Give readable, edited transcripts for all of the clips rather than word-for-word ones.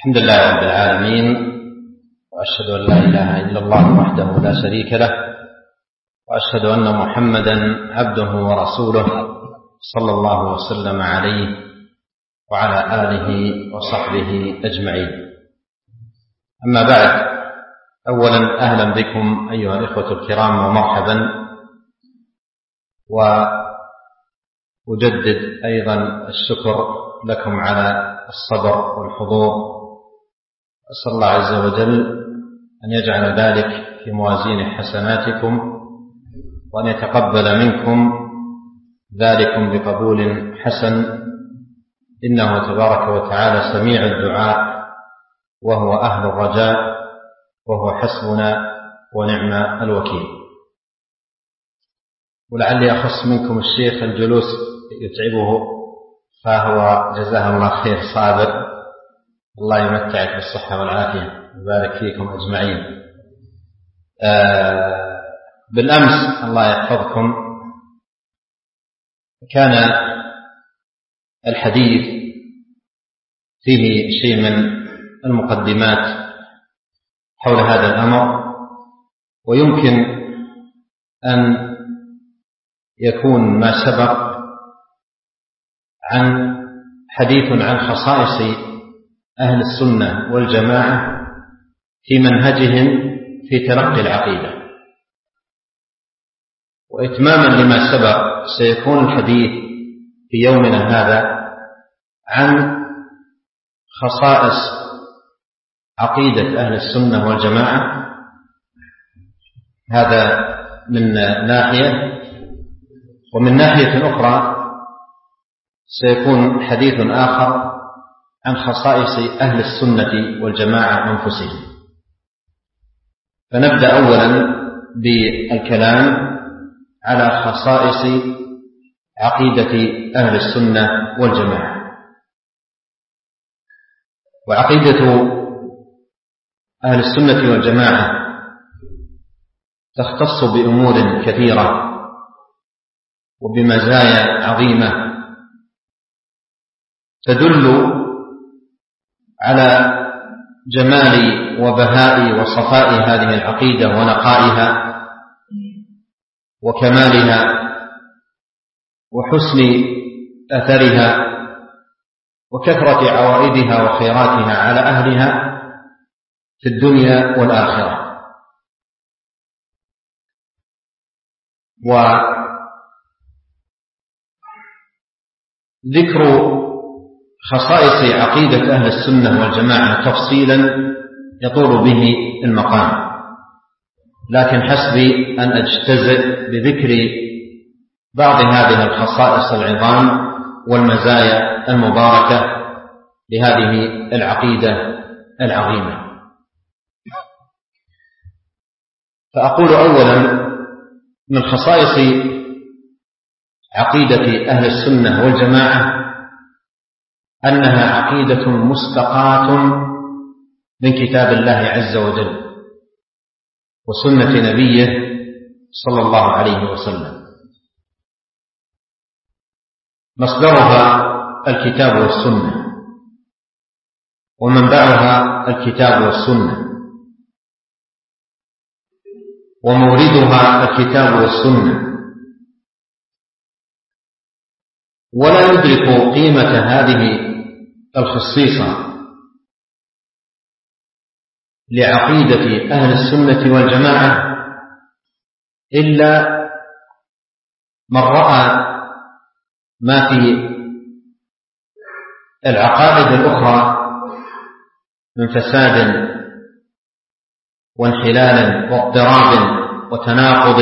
الحمد لله رب العالمين، وأشهد أن لا إله إلا الله وحده لا شريك له، وأشهد أن محمدا عبده ورسوله صلى الله وسلم عليه وعلى آله وصحبه أجمعين. أما بعد، أولا أهلا بكم أيها الإخوة الكرام ومرحبا، وأجدد أيضا الشكر لكم على الصبر والحضور. أسأل الله عز وجل أن يجعل ذلك في موازين حسناتكم، وأن يتقبل منكم ذلكم بقبول حسن، إنه تبارك وتعالى سميع الدعاء وهو أهل الرجاء، وهو حسبنا ونعم الوكيل. ولعلي أخص منكم الشيخ الجلوس يتعبه، فهو جزاه الله خير صابر، الله يمتعك بالصحة والعافية ويبارك فيكم أجمعين. بالأمس الله يحفظكم كان الحديث فيه شيء من المقدمات حول هذا الأمر، ويمكن أن يكون ما سبق عن حديث عن خصائص أهل السنة والجماعة في منهجهم في تلقي العقيدة، وإتماما لما سبق سيكون الحديث في يومنا هذا عن خصائص عقيدة أهل السنة والجماعة. هذا من ناحية، ومن ناحية أخرى سيكون حديث آخر عن خصائص أهل السنة والجماعة أنفسهم. فنبدأ أولا بالكلام على خصائص عقيدة أهل السنة والجماعة. وعقيدة أهل السنة والجماعة تختص بأمور كثيرة وبمزايا عظيمة تدل على جمال وبهاء وصفاء هذه العقيدة ونقائها وكمالها وحسن أثرها وكثرة عوائدها وخيراتها على أهلها في الدنيا والآخرة. وذكر خصائص عقيدة أهل السنة والجماعة تفصيلا يطول به المقام، لكن حسبي أن أجتزئ بذكر بعض هذه الخصائص العظام والمزايا المباركة لهذه العقيدة العظيمة. فأقول أولا من خصائص عقيدة أهل السنة والجماعة أنها عقيدة مستقاة من كتاب الله عز وجل وسنة نبيه صلى الله عليه وسلم. مصدرها الكتاب والسنة، ومنبعها الكتاب والسنة، وموردها الكتاب والسنة. ولا ندرك قيمة هذه الخصيصة لعقيدة أهل السنة والجماعة إلا من رأى ما في العقائد الأخرى من فساد وانحلال واضطراب وتناقض.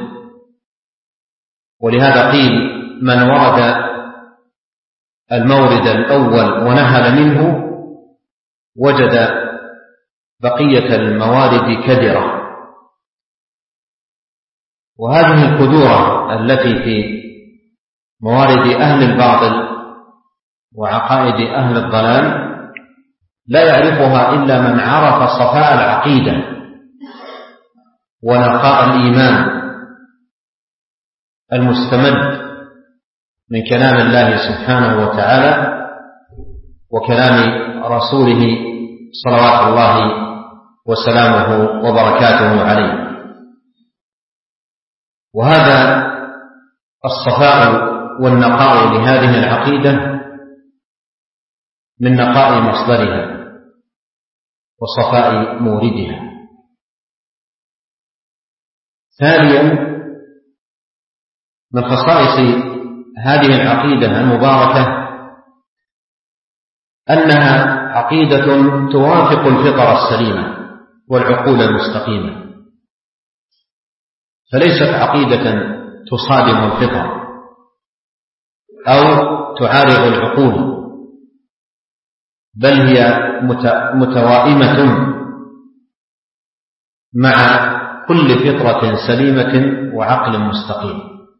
ولهذا قيل من ورد المورد الأول ونهل منه وجد بقية الموارد كدرة. وهذه الكدورة التي في موارد أهل الباطل وعقائد أهل الضلال لا يعرفها إلا من عرف صفاء العقيدة ونقاء الإيمان المستمد من كلام الله سبحانه وتعالى وكلام رسوله صلوات الله وسلامه وبركاته عليه. وهذا الصفاء والنقاء لهذه العقيدة من نقاء مصدرها وصفاء موردها. ثانيا، من خصائص هذه العقيدة المباركة أنها عقيدة توافق الفطر السليمة والعقول المستقيمة، فليست عقيدة تصادم الفطر أو تعارض العقول، بل هي متوائمة مع كل فطرة سليمة وعقل مستقيم.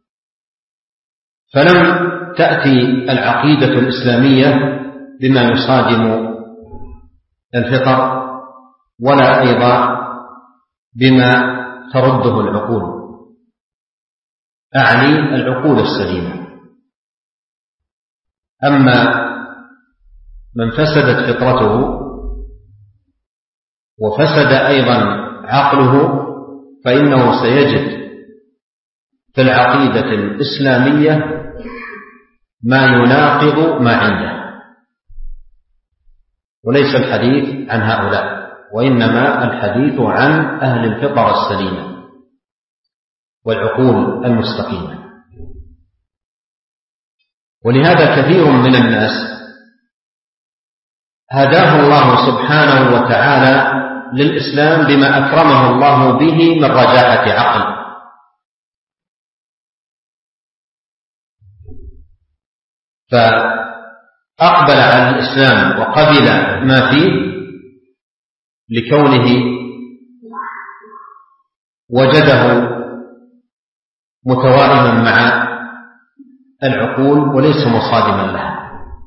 فلم تأتي العقيدة الإسلامية بما يصادم الفطر ولا أيضا بما ترده العقول، أعني العقول السليمة. أما من فسدت فطرته وفسد أيضا عقله فإنه سيجد في العقيدة الإسلامية ما يناقض ما عنده، وليس الحديث عن هؤلاء، وإنما الحديث عن أهل الفطر السليمة والعقول المستقيمة. ولهذا كثير من الناس هداه الله سبحانه وتعالى للإسلام بما أكرمه الله به من رجاحة عقل، فأقبل على الإسلام وقبل ما فيه لكونه وجده متوائما مع العقول وليس مصادما لها،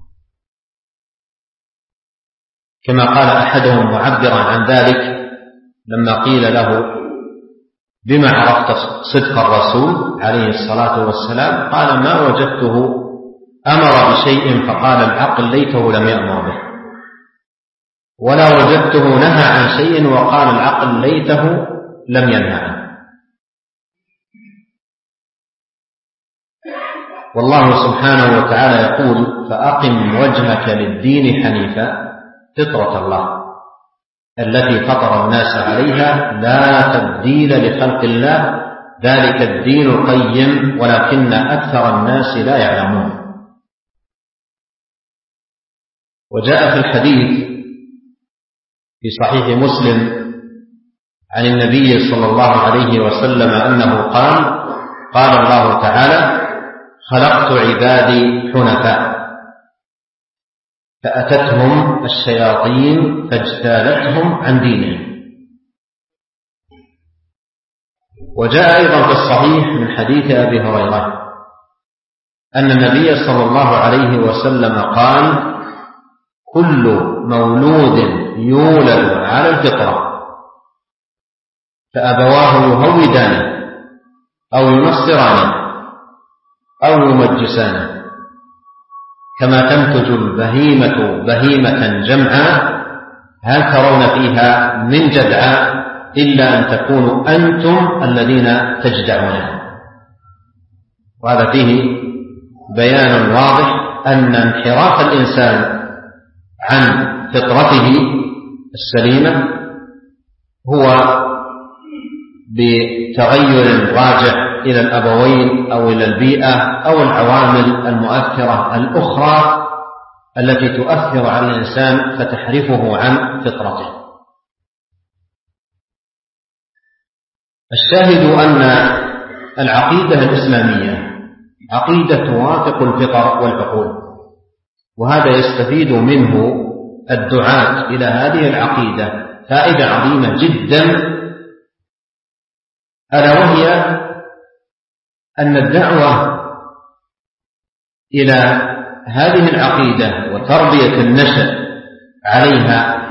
كما قال أحدهم معبرا عن ذلك لما قيل له: بما عرفت صدق الرسول عليه الصلاة والسلام؟ قال: ما وجدته أمر بشيء فقال العقل ليته لم يأمر به، ولا وجدته نهى عن شيء وقال العقل ليته لم ينهى عنه. والله سبحانه وتعالى يقول: فأقم وجهك للدين حنيفا فطرة الله التي فطر الناس عليها لا تبديل لخلق الله ذلك الدين القيم ولكن أكثر الناس لا يعلمون. وجاء في الحديث في صحيح مسلم عن النبي صلى الله عليه وسلم أنه قال الله تعالى: خلقت عبادي حنفاء فأتتهم الشياطين فاجتالتهم عن دينهم. وجاء أيضا في الصحيح من حديث أبي هريرة أن النبي صلى الله عليه وسلم قال: كل مولود يولد على الفطرة فأبواه يهودانه أو ينصرانه أو يمجسانه، كما تنتج البهيمة بهيمة جمعاء هل ترون فيها من جدعاء إلا أن تكونوا أنتم الذين تجدعونها. وهذا فيه بيان واضح أن انحراف الإنسان عن فطرته السليمة هو بتغير راجع إلى الأبوين أو إلى البيئة أو العوامل المؤثرة الأخرى التي تؤثر على الإنسان فتحرفه عن فطرته. الشاهد أن العقيدة الإسلامية عقيدة توافق الفطر والعقول، وهذا يستفيد منه الدعاة إلى هذه العقيدة فائدة عظيمة جدا، ألا وهي أن الدعوة إلى هذه العقيدة وتربية النشء عليها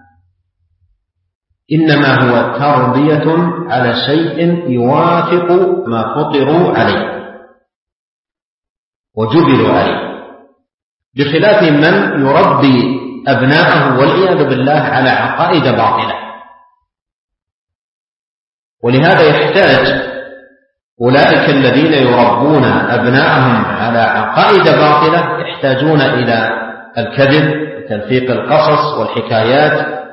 إنما هو تربية على شيء يوافق ما فطروا عليه وجبلوا عليه، بخلاف من يربي أبناءه والعياذ بالله على عقائد باطلة. ولهذا يحتاج أولئك الذين يربون أبناءهم على عقائد باطلة يحتاجون إلى الكذب وتلفيق القصص والحكايات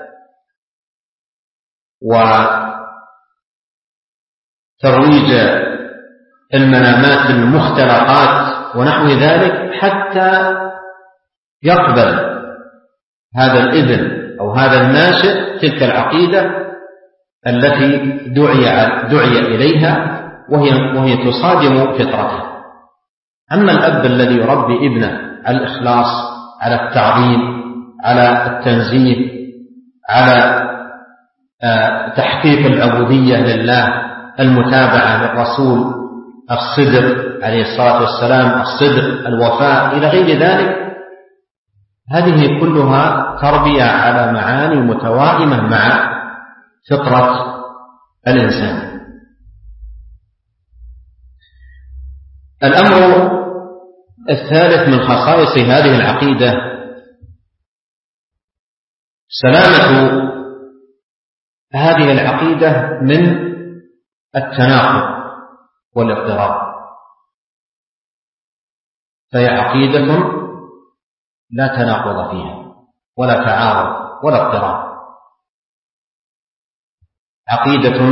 وترويج المنامات المختلقات ونحو ذلك حتى يقبل هذا الابن أو هذا الناشئ تلك العقيدة التي دعي إليها وهي تصادم فطرته. أما الأب الذي يربي ابنه على الإخلاص، على التعظيم، على التنزيه، على تحقيق العبودية لله، المتابعة للرسول، الصدق عليه الصلاة والسلام، الصدق، الوفاء، إلى غير ذلك، هذه كلها تربية على معاني متوائمة مع فطرة الإنسان. الأمر الثالث من خصائص هذه العقيدة سلامة هذه العقيدة من التناقض والاضطراب، فهي عقيدة لا تناقض فيها ولا تعارض ولا اضطراب، عقيدة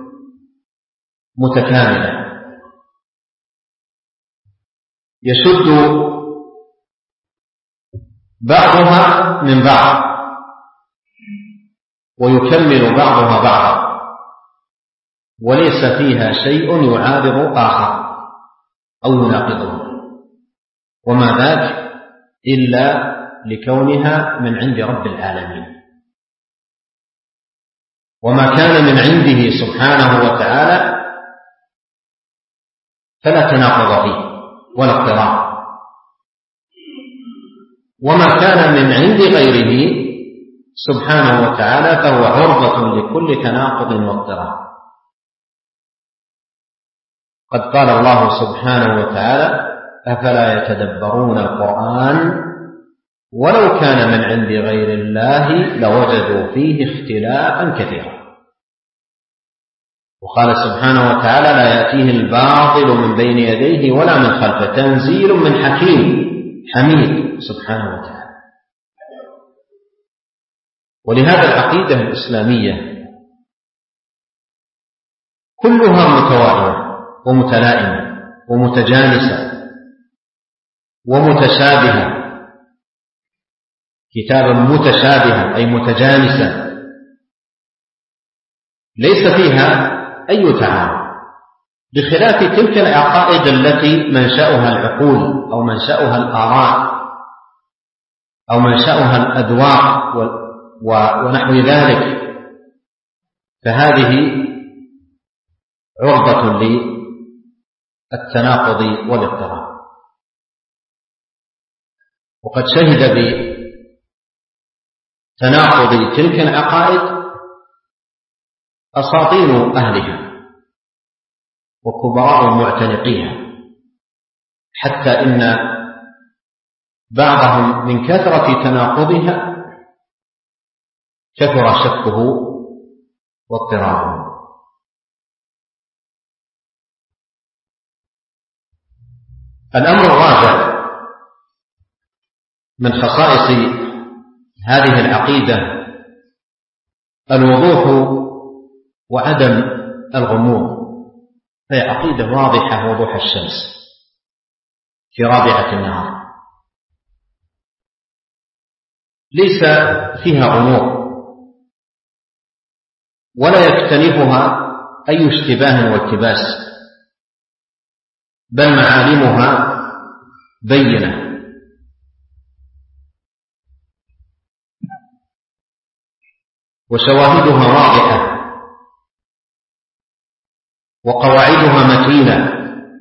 متكاملة يشد بعضها من بعض ويكمل بعضها بعضا، وليس فيها شيء يعارض آخر أو يناقضه، وما ذاك إلا لكونها من عند رب العالمين. وما كان من عنده سبحانه وتعالى فلا تناقض فيه ولا اضطراب، وما كان من عند غيره سبحانه وتعالى فهو عرضة لكل تناقض واضطراب. قد قال الله سبحانه وتعالى: أفلا يتدبرون القرآن ولو كان من عند غير الله لوجدوا فيه اختلافا كثيرا. وقال سبحانه وتعالى: لا يأتيه الباطل من بين يديه ولا من خلفه تنزيل من حكيم حميد سبحانه وتعالى. ولهذا العقيدة الإسلامية كلها متوائمة ومتلائمة ومتجانسة ومتشابهة، كتابا متشابها أي متجانسا ليس فيها أي تعارض، بخلاف تلك العقائد التي منشأها العقول أو منشأها الآراء أو منشأها الأذواق ونحو ذلك، فهذه عرضة للتناقض والاضطراب. وقد شهد بتناقض تلك العقائد أساطين أهلها وكبراء معتنقيها، حتى إن بعضهم من كثرة تناقضها كثر شكه واضطرابه. الأمر الرابع من خصائص هذه العقيدة الوضوح وعدم الغموض، فهي عقيدة واضحة وضوح الشمس في رابعة النهار، ليس فيها غموض ولا يكتنفها أي اشتباه والتباس، بل معالمها بينة. وشواهدها واضحة وقواعدها متينة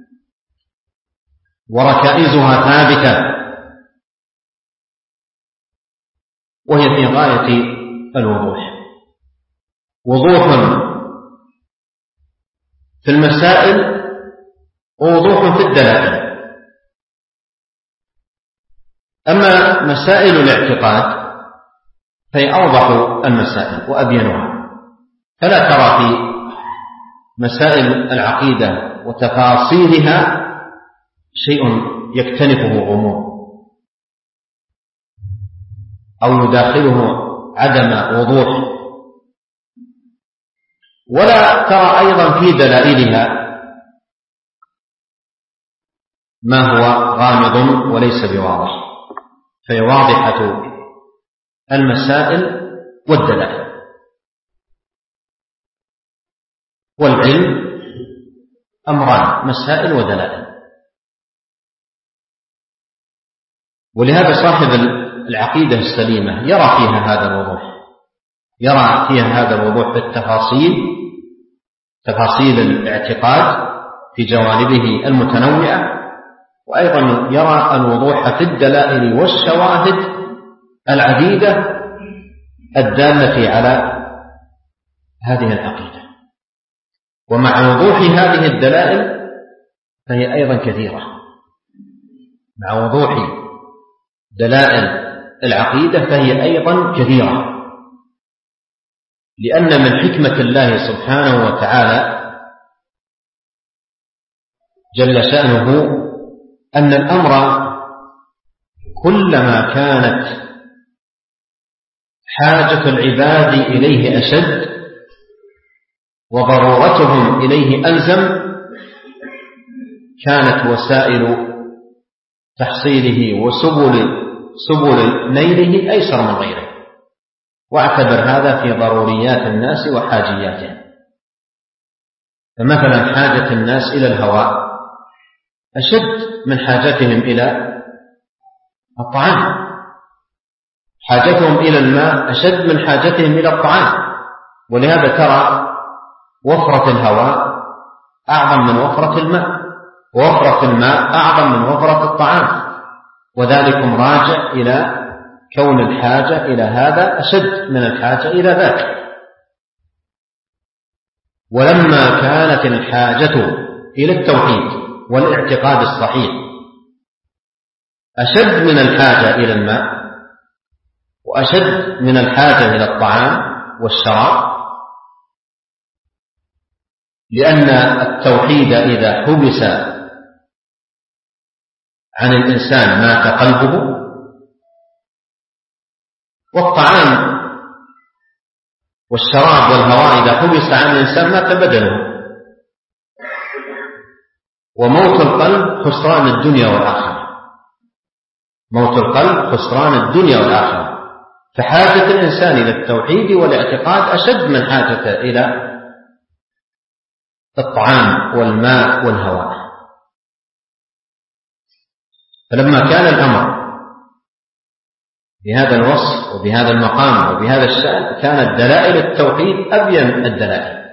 وركائزها ثابتة، وهي في غاية الوضوح، وضوح في المسائل ووضوح في الدلائل. أما مسائل الاعتقاد فهي أوضح المسائل وأبينها، فلا ترى في مسائل العقيدة وتفاصيلها شيء يكتنفه غموض أو يداخله عدم وضوح، ولا ترى أيضا في دلائلها ما هو غامض وليس بواضح، فهي واضحة المسائل والدلائل. والعلم أمران: مسائل ودلائل. ولهذا صاحب العقيدة السليمة يرى فيها هذا الوضوح، يرى فيها هذا الوضوح بالتفاصيل، تفاصيل الاعتقاد في جوانبه المتنوعة، وأيضا يرى الوضوح في الدلائل والشواهد العديدة الدالة على هذه العقيدة. ومع وضوح هذه الدلائل فهي أيضا كثيرة، مع وضوح دلائل العقيدة فهي أيضا كثيرة، لأن من حكمة الله سبحانه وتعالى جل شأنه أن الأمر كلما كانت حاجة العباد إليه أشد وضرورتهم إليه ألزم كانت وسائل تحصيله وسبل نيله أيسر من غيره، واعتبر هذا في ضروريات الناس وحاجياتهم. فمثلا حاجة الناس إلى الهواء أشد من حاجتهم إلى الطعام، حاجتهم إلى الماء أشد من حاجتهم إلى الطعام، ولهذا ترى وفرة الهواء أعظم من وفرة الماء، ووفرة الماء أعظم من وفرة الطعام، وذلكم راجع إلى كون الحاجة إلى هذا أشد من الحاجة إلى ذاك. ولما كانت الحاجة إلى التوحيد والاعتقاد الصحيح أشد من الحاجة إلى الماء وأشد من الحاجة إلى الطعام والشراب، لأن التوحيد إذا حبس عن الإنسان مات قلبه، والطعام والشراب والهواء إذا حبس عن الإنسان مات بدنه. وموت القلب خسران الدنيا والآخرة، موت القلب خسران الدنيا والآخرة. فحاجة الإنسان إلى التوحيد والاعتقاد أشد من حاجته إلى الطعام والماء والهواء. فلما كان الأمر بهذا الوصف وبهذا المقام وبهذا الشأن كانت دلائل التوحيد أبين الدلائل،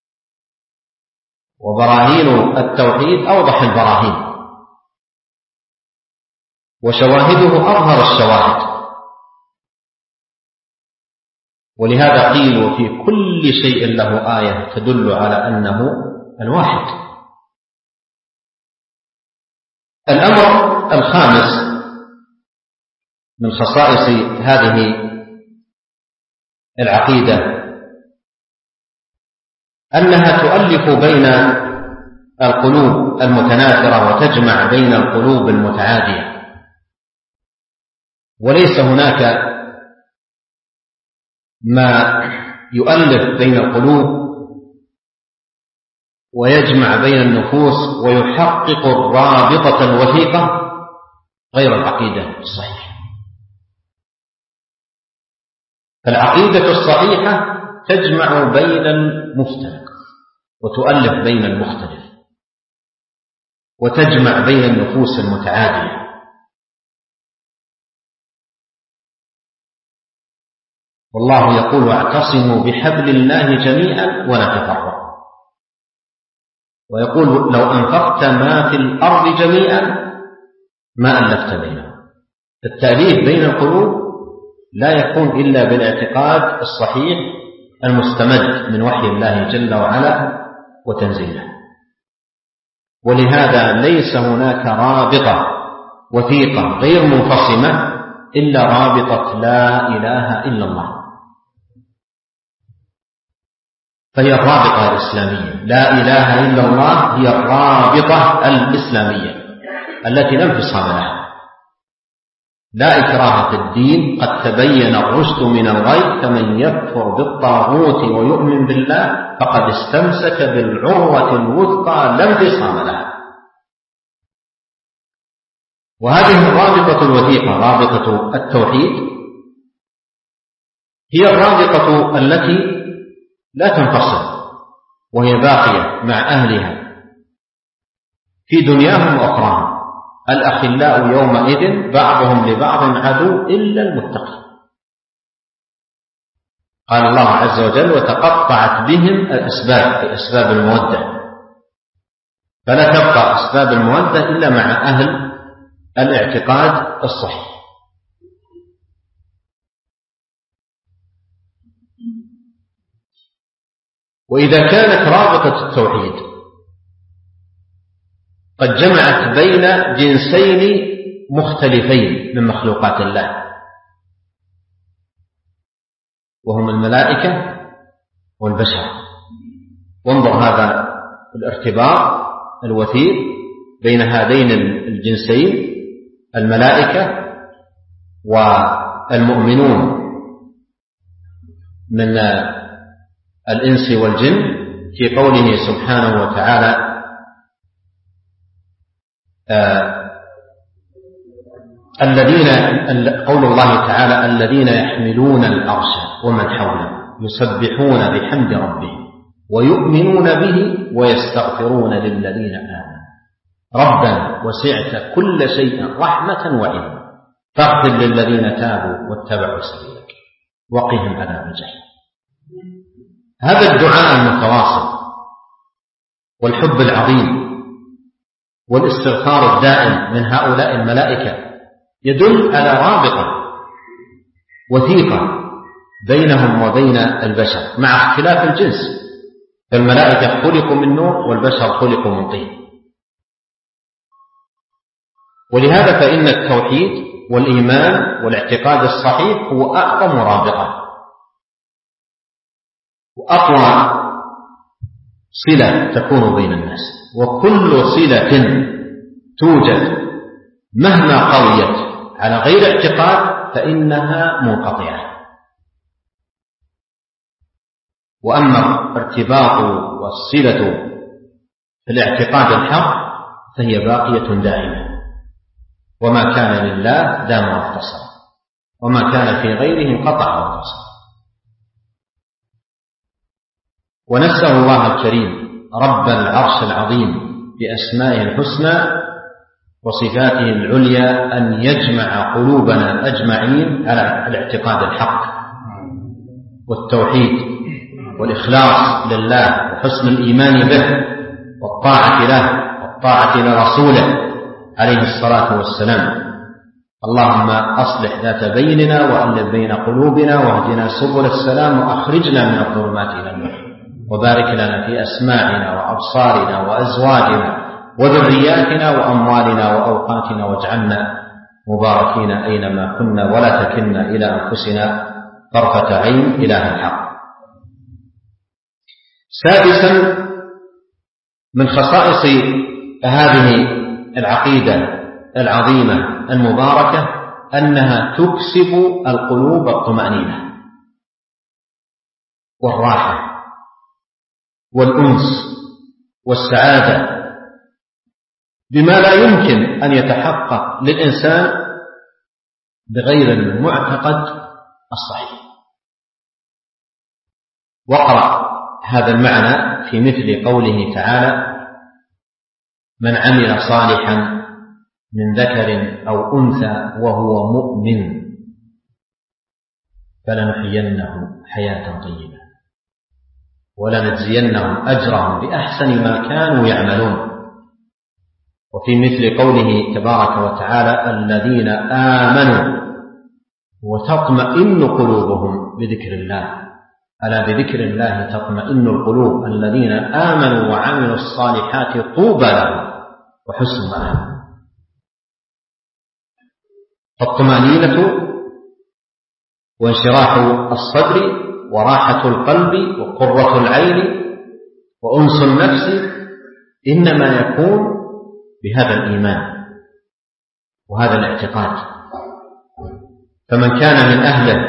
وبراهين التوحيد أوضح البراهين، وشواهده أظهر الشواهد. ولهذا قيل وفي كل شيء له آية تدل على أنه الواحد. الأمر الخامس من خصائص هذه العقيدة أنها تؤلف بين القلوب المتنافرة وتجمع بين القلوب المتعادية، وليس هناك ما يؤلف بين القلوب ويجمع بين النفوس ويحقق الرابطة الوثيقة غير العقيدة الصحيحة. فالعقيدة الصحيحة تجمع بين المفترق وتؤلف بين المختلف وتجمع بين النفوس المتعادية. والله يقول واعتصموا بحبل الله جميعا ولا تفرقوا، ويقول لو أنفقت ما في الأرض جميعا ما ألفت بينهم. التأليف بين القلوب لا يكون إلا بالاعتقاد الصحيح المستمد من وحي الله جل وعلا وتنزيله. ولهذا ليس هناك رابطة وثيقة غير منفصمة إلا رابطة لا إله إلا الله، فهي الرابطة الإسلامية. لا إله إلا الله هي الرابطة الإسلامية التي لا انفصام لها. لا إكراه في الدين، قد تبين الرشد من الغي، فمن يكفر بالطاغوت ويؤمن بالله فقد استمسك بالعروة الوثقى لا انفصام لها. وهذه الرابطة الوثيقة رابطة التوحيد هي الرابطة التي لا تنفصل، وهي باقية مع أهلها في دنياهم وأخراهم. الأخلاء يومئذ بعضهم لبعض عدو إلا المتقين. قال الله عز وجل: وتقطعت بهم الأسباب، أسباب المودة، فلا تبقى أسباب المودة إلا مع أهل الاعتقاد الصحيح. وإذا كانت رابطة التوحيد قد جمعت بين جنسين مختلفين من مخلوقات الله، وهم الملائكة والبشر، وانظر هذا الارتباط الوثيق بين هذين الجنسين، الملائكة والمؤمنون من الإنس والجن، في قوله سبحانه وتعالى: قول الله تعالى: الذين يحملون العرش ومن حوله يسبحون بحمد ربهم ويؤمنون به ويستغفرون للذين آمنوا ربنا وسعت كل شيء رحمة وعلما فاغفر للذين تابوا واتبعوا سبيلك وقهم عذاب الجحيم. هذا الدعاء المتواصل والحب العظيم والاستغفار الدائم من هؤلاء الملائكة يدل على رابطة وثيقة بينهم وبين البشر مع اختلاف الجنس، فالملائكة خلقوا من نور والبشر خلقوا من طين. ولهذا فإن التوحيد والإيمان والاعتقاد الصحيح هو أعظم رابطة وأقوى صلة تكون بين الناس، وكل صلة توجد مهما قويت على غير اعتقاد فإنها منقطعة. وأما الارتباط والصلة في الاعتقاد الحق فهي باقية دائمة، وما كان لله دام واتصل، وما كان في غيره انقطع واتصل. ونسأل الله الكريم رب العرش العظيم بأسمائه الحسنى وصفاته العليا أن يجمع قلوبنا أجمعين على الاعتقاد الحق والتوحيد والإخلاص لله وحسن الإيمان به والطاعة له والطاعة لرسوله عليه الصلاة والسلام. اللهم أصلح ذات بيننا وألف بين قلوبنا واهدنا سبل السلام وأخرجنا من الظلمات إلى النور، وبارك لنا في أسماعنا وأبصارنا وأزواجنا وذرياتنا وأموالنا وأوقاتنا، واجعلنا مباركين أينما كنا ولا تكلنا إلى أنفسنا طرفة عين إله الحق. سادسا من خصائص هذه العقيدة العظيمة المباركة أنها تكسب القلوب الطمأنينة والراحة والأنس والسعادة بما لا يمكن أن يتحقق للإنسان بغير المعتقد الصحيح. واقرأ هذا المعنى في مثل قوله تعالى: من عمل صالحا من ذكر أو أنثى وهو مؤمن فلنحيينه حياة طيبة ولنجزينهم أجرهم بأحسن ما كانوا يعملون. وفي مثل قوله تبارك وتعالى: الذين آمنوا وتطمئن قلوبهم بذكر الله، ألا بذكر الله تطمئن القلوب، الذين آمنوا وعملوا الصالحات طوبى لهم وحسن مآب. فالطمأنينة وانشراح الصدر وراحة القلب وقرة العين وأنس النفس إنما يكون بهذا الإيمان وهذا الاعتقاد. فمن كان من أهله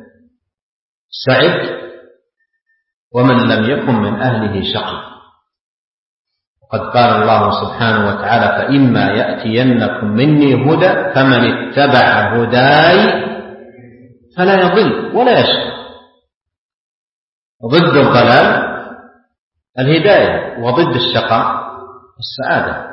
سعد ومن لم يكن من أهله شقي. وقد قال الله سبحانه وتعالى فإما يأتينكم مني هدى فمن اتبع هداي فلا يضل ولا يشقى. ضد الضلال الهداية وضد الشقاء السعادة.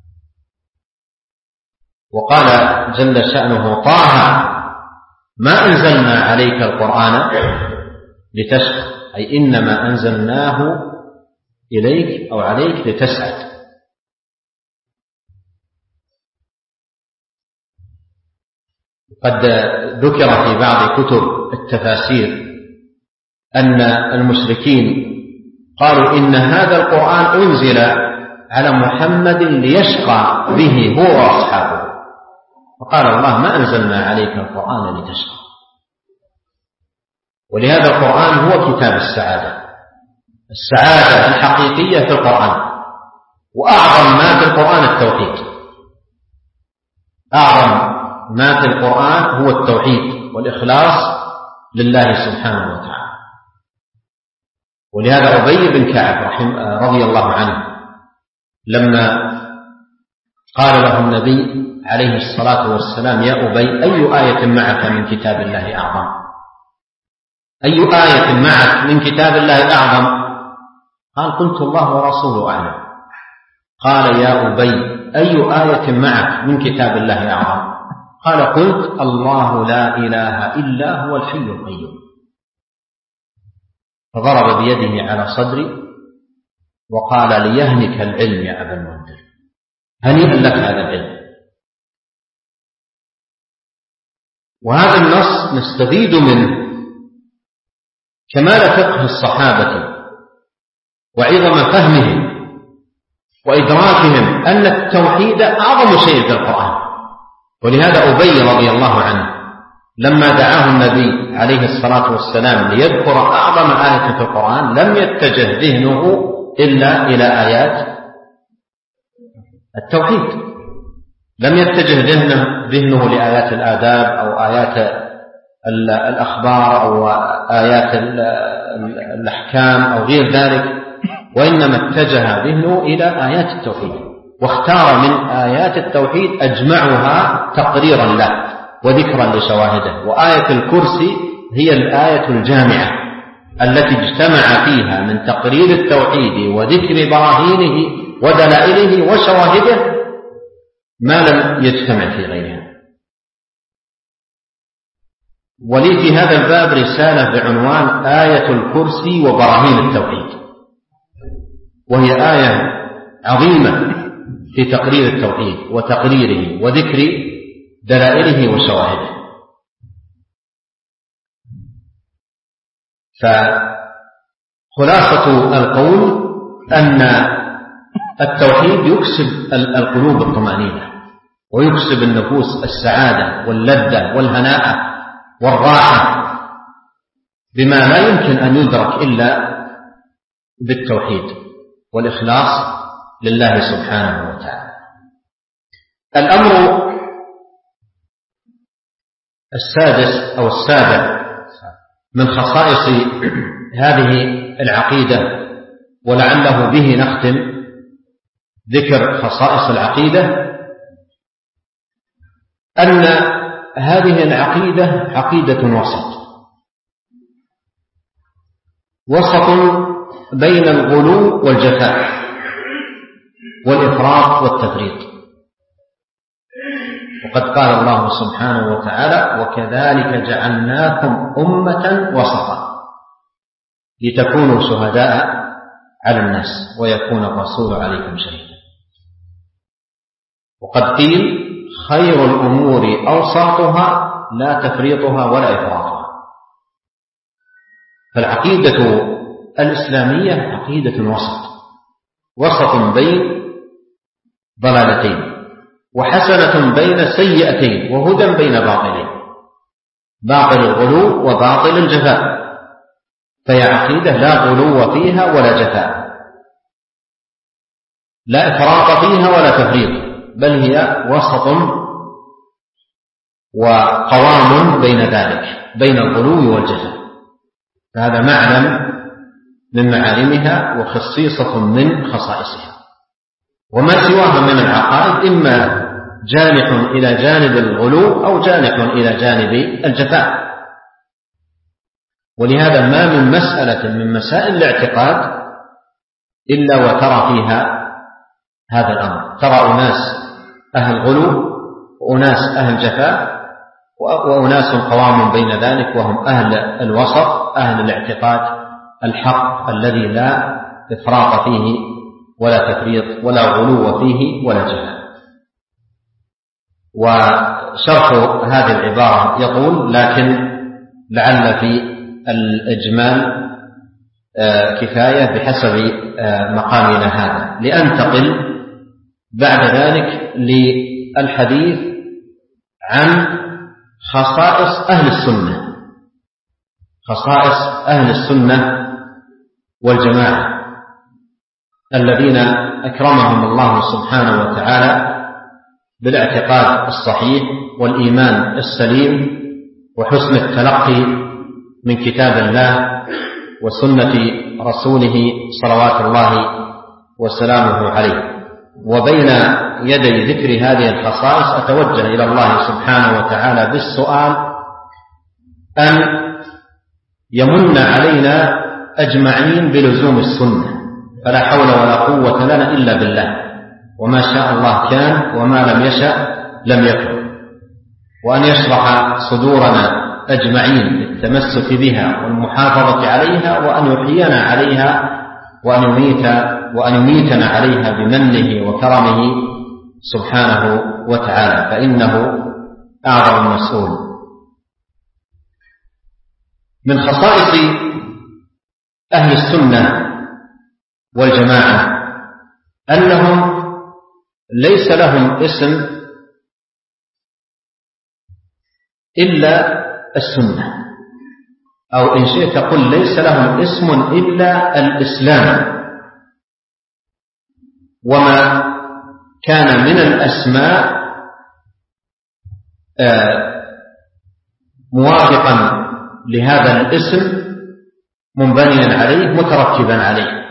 وقال جل شأنه طه ما أنزلنا عليك القرآن لتشقى، أي إنما أنزلناه إليك أو عليك لتسعد. قد ذكر في بعض كتب التفاسير أن المشركين قالوا إن هذا القرآن أنزل على محمد ليشقى به هو وأصحابه، فقال الله ما أنزلنا عليك القرآن لتشقى. ولهذا القرآن هو كتاب السعادة، السعادة الحقيقية في القرآن. وأعظم ما في القرآن التوحيد، أعظم ما في القرآن هو التوحيد والإخلاص لله سبحانه وتعالى. ولهذا أبي بن كعب رضي الله عنه لما قال له النبي عليه الصلاة والسلام يا أبي أي آية معك من كتاب الله أعظم؟ أي آية معك من كتاب الله أعظم؟ قال قلت الله ورسوله أعلم. قال يا أبي أي آية معك من كتاب الله أعظم؟ قال قلت الله لا إله إلا هو الحي القيوم. فضرب بيده على صدري وقال ليهنك العلم يا أبا المنذر، هنيئا لك هذا العلم. وهذا النص نستفيد منه كمال فقه الصحابة وعظم فهمهم وإدراكهم أن التوحيد أعظم شيء في القرآن. ولهذا أبي رضي الله عنه لما دعاه النبي عليه الصلاة والسلام ليذكر أعظم آية في القرآن لم يتجه ذهنه إلا إلى آيات التوحيد، لم يتجه ذهنه لآيات الآداب أو آيات الأخبار أو آيات الأحكام أو غير ذلك، وإنما اتجه ذهنه إلى آيات التوحيد، واختار من آيات التوحيد أجمعها تقريرا له وذكرا لشواهده. وآية الكرسي هي الآية الجامعة التي اجتمع فيها من تقرير التوحيد وذكر براهينه ودلائله وشواهده ما لم يجتمع في غيرها. ولي في هذا الباب رسالة بعنوان آية الكرسي وبراهين التوحيد، وهي آية عظيمة في تقرير التوحيد وتقريره وذكر دلائله وشواهده. فخلاصة القول أن التوحيد يكسب القلوب الطمأنينة ويكسب النفوس السعادة واللذة والهناء والراحة بما لا يمكن أن يدرك إلا بالتوحيد والإخلاص لله سبحانه وتعالى. الأمر السادس أو السابع من خصائص هذه العقيدة، ولعله به نختم ذكر خصائص العقيدة، أن هذه العقيدة عقيدة وسط بين الغلو والجفاء والإفراط والتفريط. وقد قال الله سبحانه وتعالى وكذلك جعلناكم أمة وسطا لتكونوا شهداء على الناس ويكون الرسول عليكم شهيدا. وقد قيل خير الأمور أوساطها لا تفريطها ولا إفراطها. فالعقيدة الإسلامية عقيدة وسط بين ضلالتين، وحسنة بين سيئتين وهدى بين باطلين، باطل الغلو وباطل الجفاء، فهي عقيدة لا غلو فيها ولا جفاء، لا إفراط فيها ولا تفريط، بل هي وسط وقوام بين ذلك، بين الغلو والجفاء. فهذا معنى من معالمها وخصيصة من خصائصها. وما سواها من العقائد إما جانح إلى جانب الغلو أو جانح إلى جانب الجفاء. ولهذا ما من مسألة من مسائل الاعتقاد إلا وترى فيها هذا الأمر، ترى أناس أهل غلو وأناس أهل جفاء وأناس قوام بين ذلك وهم أهل الوسط، أهل الاعتقاد الحق الذي لا إفراط فيه ولا تفريط ولا غلو فيه ولا جفاء. وشرح هذه العبارة يطول، لكن لعل في الإجمال كفاية بحسب مقامنا هذا، لأنتقل بعد ذلك للحديث عن خصائص أهل السنة، خصائص أهل السنة والجماعة الذين أكرمهم الله سبحانه وتعالى بالاعتقاد الصحيح والإيمان السليم وحسن التلقي من كتاب الله وسنة رسوله صلوات الله وسلامه عليه. وبين يدي ذكر هذه الخصائص أتوجه إلى الله سبحانه وتعالى بالسؤال أن يمن علينا أجمعين بلزوم السنة، فلا حول ولا قوة لنا إلا بالله، وما شاء الله كان وما لم يشأ لم يكن. وأن يشرح صدورنا أجمعين بالتمسك بها والمحافظة عليها، وأن يحيينا عليها وأن يميتنا عليها بمنه وكرمه سبحانه وتعالى، فإنه أعظم مسؤول. من خصائص أهل السنة والجماعة أنهم ليس لهم اسم إلا السنة، أو إن شئت قل ليس لهم اسم إلا الإسلام، وما كان من الأسماء موافقا لهذا الاسم منبنيا عليه متركبا عليه.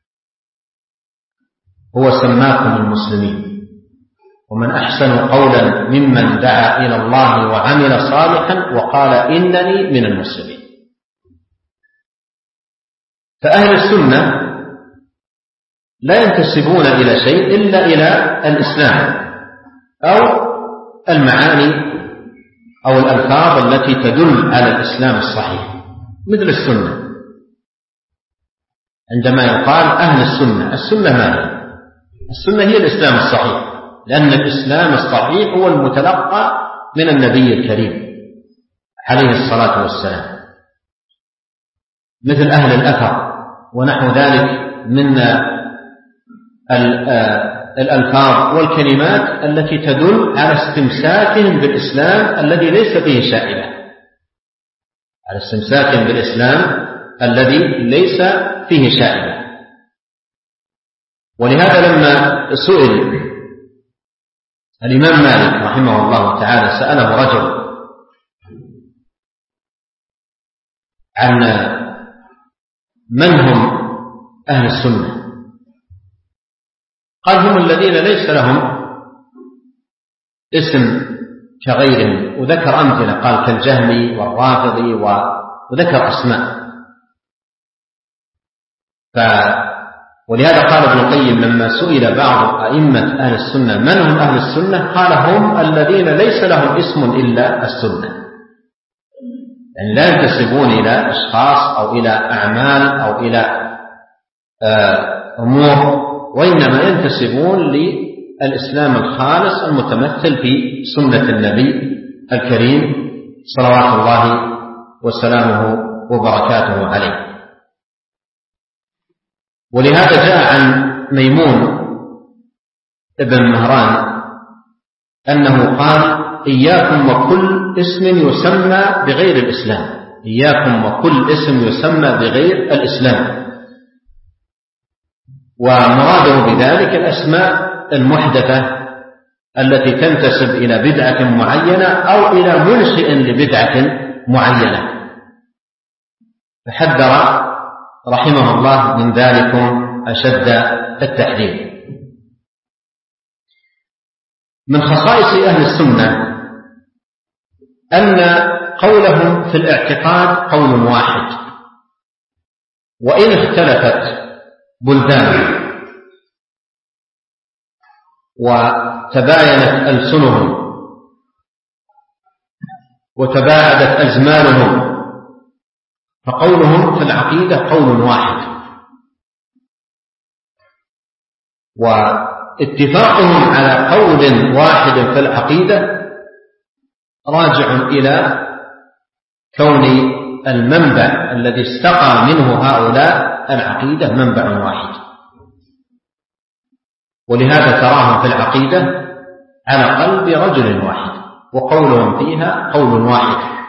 هو سماكم المسلمين، ومن أحسن قولا ممن دعا إلى الله وعمل صالحا وقال إنني من المسلمين. فأهل السنة لا ينتسبون إلى شيء إلا إلى الإسلام أو المعاني أو الألفاظ التي تدل على الإسلام الصحيح، مثل السنة. عندما يقال أهل السنة، السنة ما هي؟ السنة هي الإسلام الصحيح، لأن الإسلام الصحيح هو المتلقى من النبي الكريم عليه الصلاة والسلام، مثل أهل الأثر ونحو ذلك من الألفاظ والكلمات التي تدل على استمساكهم بالإسلام الذي ليس فيه شائبة، على استمساكهم بالإسلام الذي ليس فيه شائبة. ولهذا لما سئل الإمام مالك رحمه الله تعالى، سأله رجل عن من هم أهل السنة، قال هم الذين ليس لهم اسم كغيرهم، وذكر أمثلة، قال كالجهمي والرافضي وذكر أسماء. ولهذا قال ابن القيم لما سئل بعض أئمة أهل السنة من هم أهل السنة، قال هم الذين ليس لهم اسم إلا السنة، يعني لا ينتسبون إلى أشخاص أو إلى أعمال أو إلى أمور، وإنما ينتسبون للإسلام الخالص المتمثل في سنة النبي الكريم صلوات الله وسلامه وبركاته عليه. ولهذا جاء عن ميمون ابن مهران أنه قال: إياكم وكل اسم يسمى بغير الإسلام، إياكم وكل اسم يسمى بغير الإسلام. ومراده بذلك الأسماء المحدثة التي تنتسب إلى بدعة معينة أو إلى منشئ لبدعة معينة، فحذر رحمه الله من ذلك أشد التحذير. من خصائص أهل السنة أن قولهم في الاعتقاد قول واحد، وإن اختلفت بلدان وتباينت ألسنهم وتباعدت أزمانهم، فقولهم في العقيدة قول واحد، واتفاقهم على قول واحد في العقيدة راجع إلى كون المنبع الذي استقى منه هؤلاء العقيدة منبع واحد، ولهذا تراهم في العقيدة على قلب رجل واحد، وقولهم فيها قول واحد.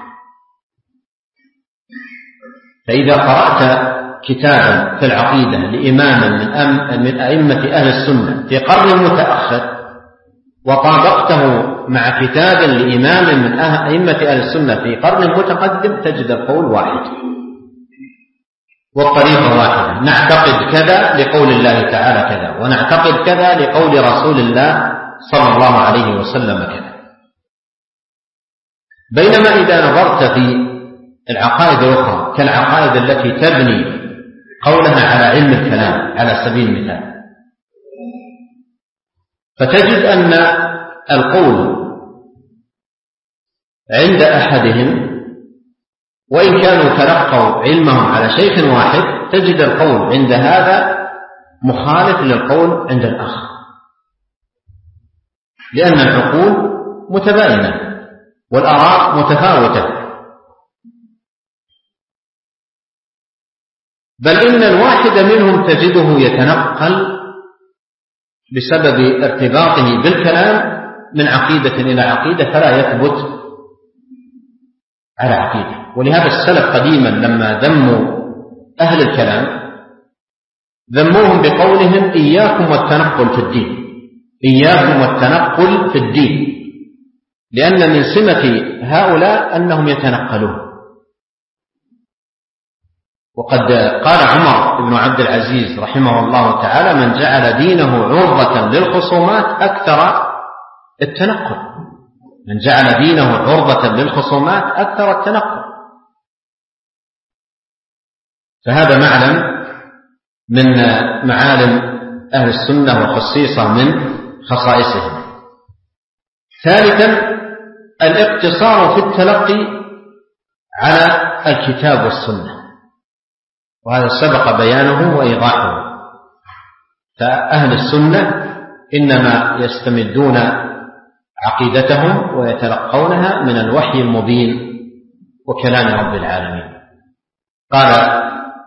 فإذا قرأت كتابا في العقيدة لإمام من أئمة أهل السنة في قرن متأخر وطابقته مع كتاب لإمام من أئمة أهل السنة في قرن متقدم، تجد القول واحد والطريقة واحدة. نعتقد كذا لقول الله تعالى كذا، ونعتقد كذا لقول رسول الله صلى الله عليه وسلم كذا. بينما إذا نظرت في العقائد الأخرى كالعقائد التي تبني قولها على علم الكلام على سبيل المثال، فتجد أن القول عند أحدهم وإن كانوا تلقوا علمهم على شيخ واحد، تجد القول عند هذا مخالف للقول عند الآخر، لأن العقول متباينة والآراء متفاوتة. بل إن الواحد منهم تجده يتنقل بسبب ارتباطه بالكلام من عقيدة إلى عقيدة فلا يثبت على عقيدة. ولهذا السلف قديما لما ذموا أهل الكلام ذموهم بقولهم: إياكم والتنقل في الدين، إياكم والتنقل في الدين، لأن من سمة هؤلاء أنهم يتنقلون. وقد قال عمر بن عبد العزيز رحمه الله تعالى: من جعل دينه عرضة للخصومات أكثر التنقل، من جعل دينه عرضة للخصومات أكثر التنقل. فهذا معلم من معالم أهل السنة وخصيصة من خصائصهم. ثالثا الاقتصار في التلقي على الكتاب والسنة، وهذا سبق بيانه وإيضاحه. فأهل السنة إنما يستمدون عقيدتهم ويتلقونها من الوحي المبين وكلام رب العالمين. قال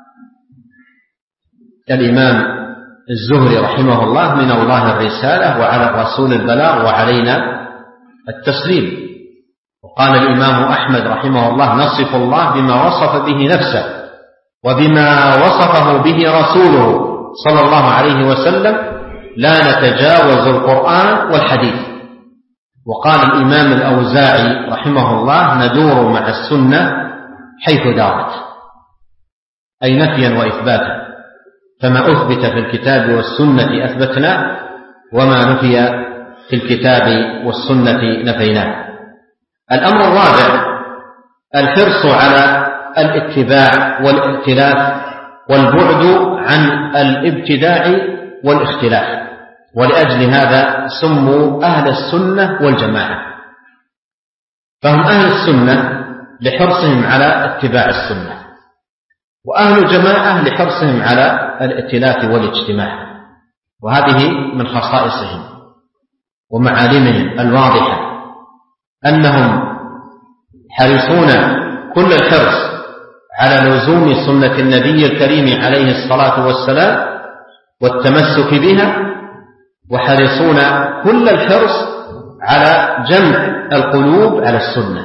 الإمام الزهري رحمه الله: من الله الرسالة وعلى الرسول البلاغ وعلينا التسليم. وقال الإمام أحمد رحمه الله: نصف الله بما وصف به نفسه وبما وصفه به رسوله صلى الله عليه وسلم، لا نتجاوز القرآن والحديث. وقال الإمام الأوزاعي رحمه الله: ندور مع السنة حيث دارت، أي نفيا وإثباتا، فما أثبت في الكتاب والسنة أثبتنا، وما نفي في الكتاب والسنة نفيناه. الأمر الرابع الحرص على الاتباع والائتلاف والبعد عن الابتداع والاختلاف، ولأجل هذا سموا أهل السنة والجماعة. فهم أهل السنة لحرصهم على اتباع السنة، وأهل الجماعة لحرصهم على الائتلاف والاجتماع. وهذه من خصائصهم ومعالمهم الواضحة أنهم حريصون كل الحرص على لزوم سنة النبي الكريم عليه الصلاة والسلام والتمسك بها، وحريصون كل الحرص على جمع القلوب على السنة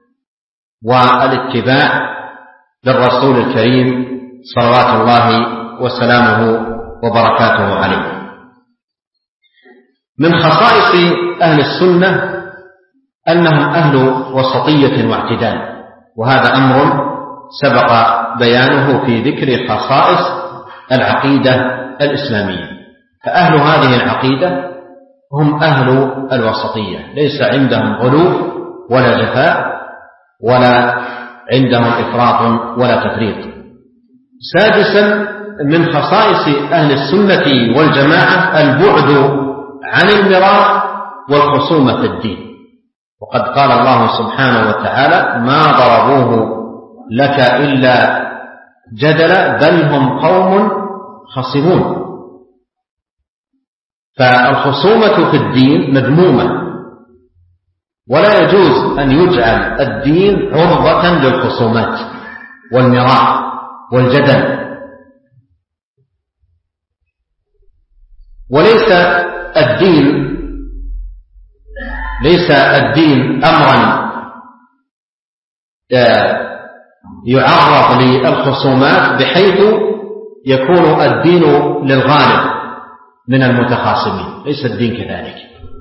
والاتباع للرسول الكريم صلوات الله وسلامه وبركاته عليه. من خصائص أهل السنة أنهم أهل وسطية واعتدال، وهذا أمر سبق بيانه في ذكر خصائص العقيدة الإسلامية. فأهل هذه العقيدة هم أهل الوسطية، ليس عندهم غلو ولا جفاء ولا عندهم إفراط ولا تفريط. سادسا من خصائص أهل السنة والجماعة البعد عن المراء والخصومة في الدين، وقد قال الله سبحانه وتعالى: ما ضربوه لك إلا جدلا بل هم قوم خصمون. فالخصومة في الدين مذمومة، ولا يجوز أن يجعل الدين عرضة للخصومات والمراء والجدل. وليس الدين أمرا يعرض للخصومات بحيث يكون الدين للغالب من المتخاصمين، ليس الدين كذلك.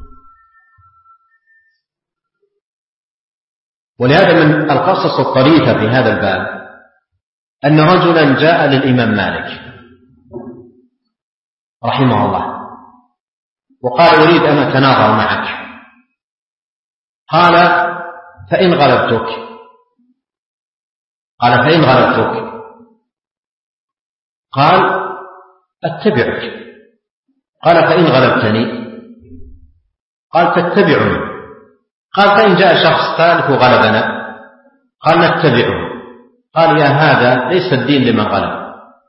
ولهذا من القصص الطريفة في هذا الباب أن رجلا جاء للإمام مالك رحمه الله وقال: أريد أن أتناظر معك. قال: فإن غلبتك. قال: أتبعك. قال: فإن غلبتني. قال: تتبعني. قال: فإن جاء شخص ثالث وغلبنا. قال: نتبعه. قال: يا هذا ليس الدين لمن غلب،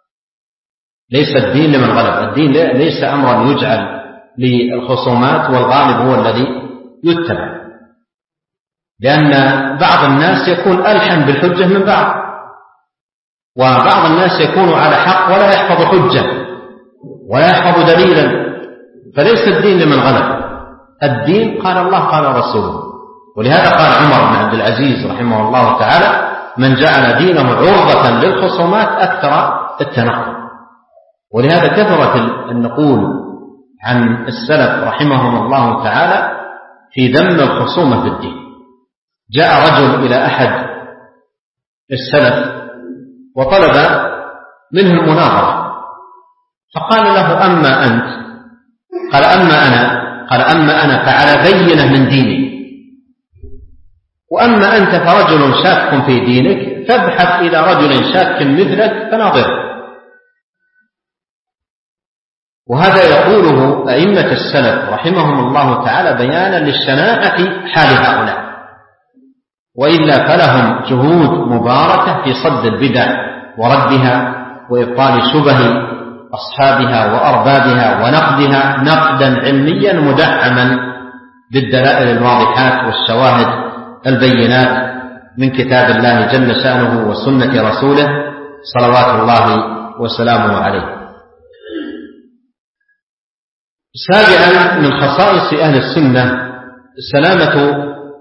الدين ليس أمرا يجعل للخصومات والغالب هو الذي يتبع، لأن بعض الناس يكون ألحن بالحجة من بعض، وبعض الناس يكون على حق ولا يحفظ حجة ولا يحفظ دليلا، فليس الدين لمن غلب، الدين قال الله قال رسوله. ولهذا قال عمر بن عبد العزيز رحمه الله تعالى: من جعل دينه عرضة للخصومات أكثر التنقل. ولهذا كثرت النقول عن السلف رحمهم الله تعالى في ذم الخصومة في الدين. جاء رجل إلى أحد السلف وطلب منه المناظرة، فقال له: أما أنت؟ قال: أما أنا. قال: أما أنا فعلى بينة من ديني، وأما أنت فرجل شاك في دينك، فابحث إلى رجل شاك مثلك فناظره. وهذا يقوله أئمة السلف رحمهم الله تعالى بيانا للشناعة حال هؤلاء، وإلا فلهم جهود مباركة في صد البدع وردها وإبطال شبه أصحابها وأربابها ونقدها نقدا علميا مدعما بالدلائل الواضحات والشواهد البينات من كتاب الله جل شأنه وسنة رسوله صلوات الله وسلامه عليه. سابعا من خصائص أهل السنة سلامة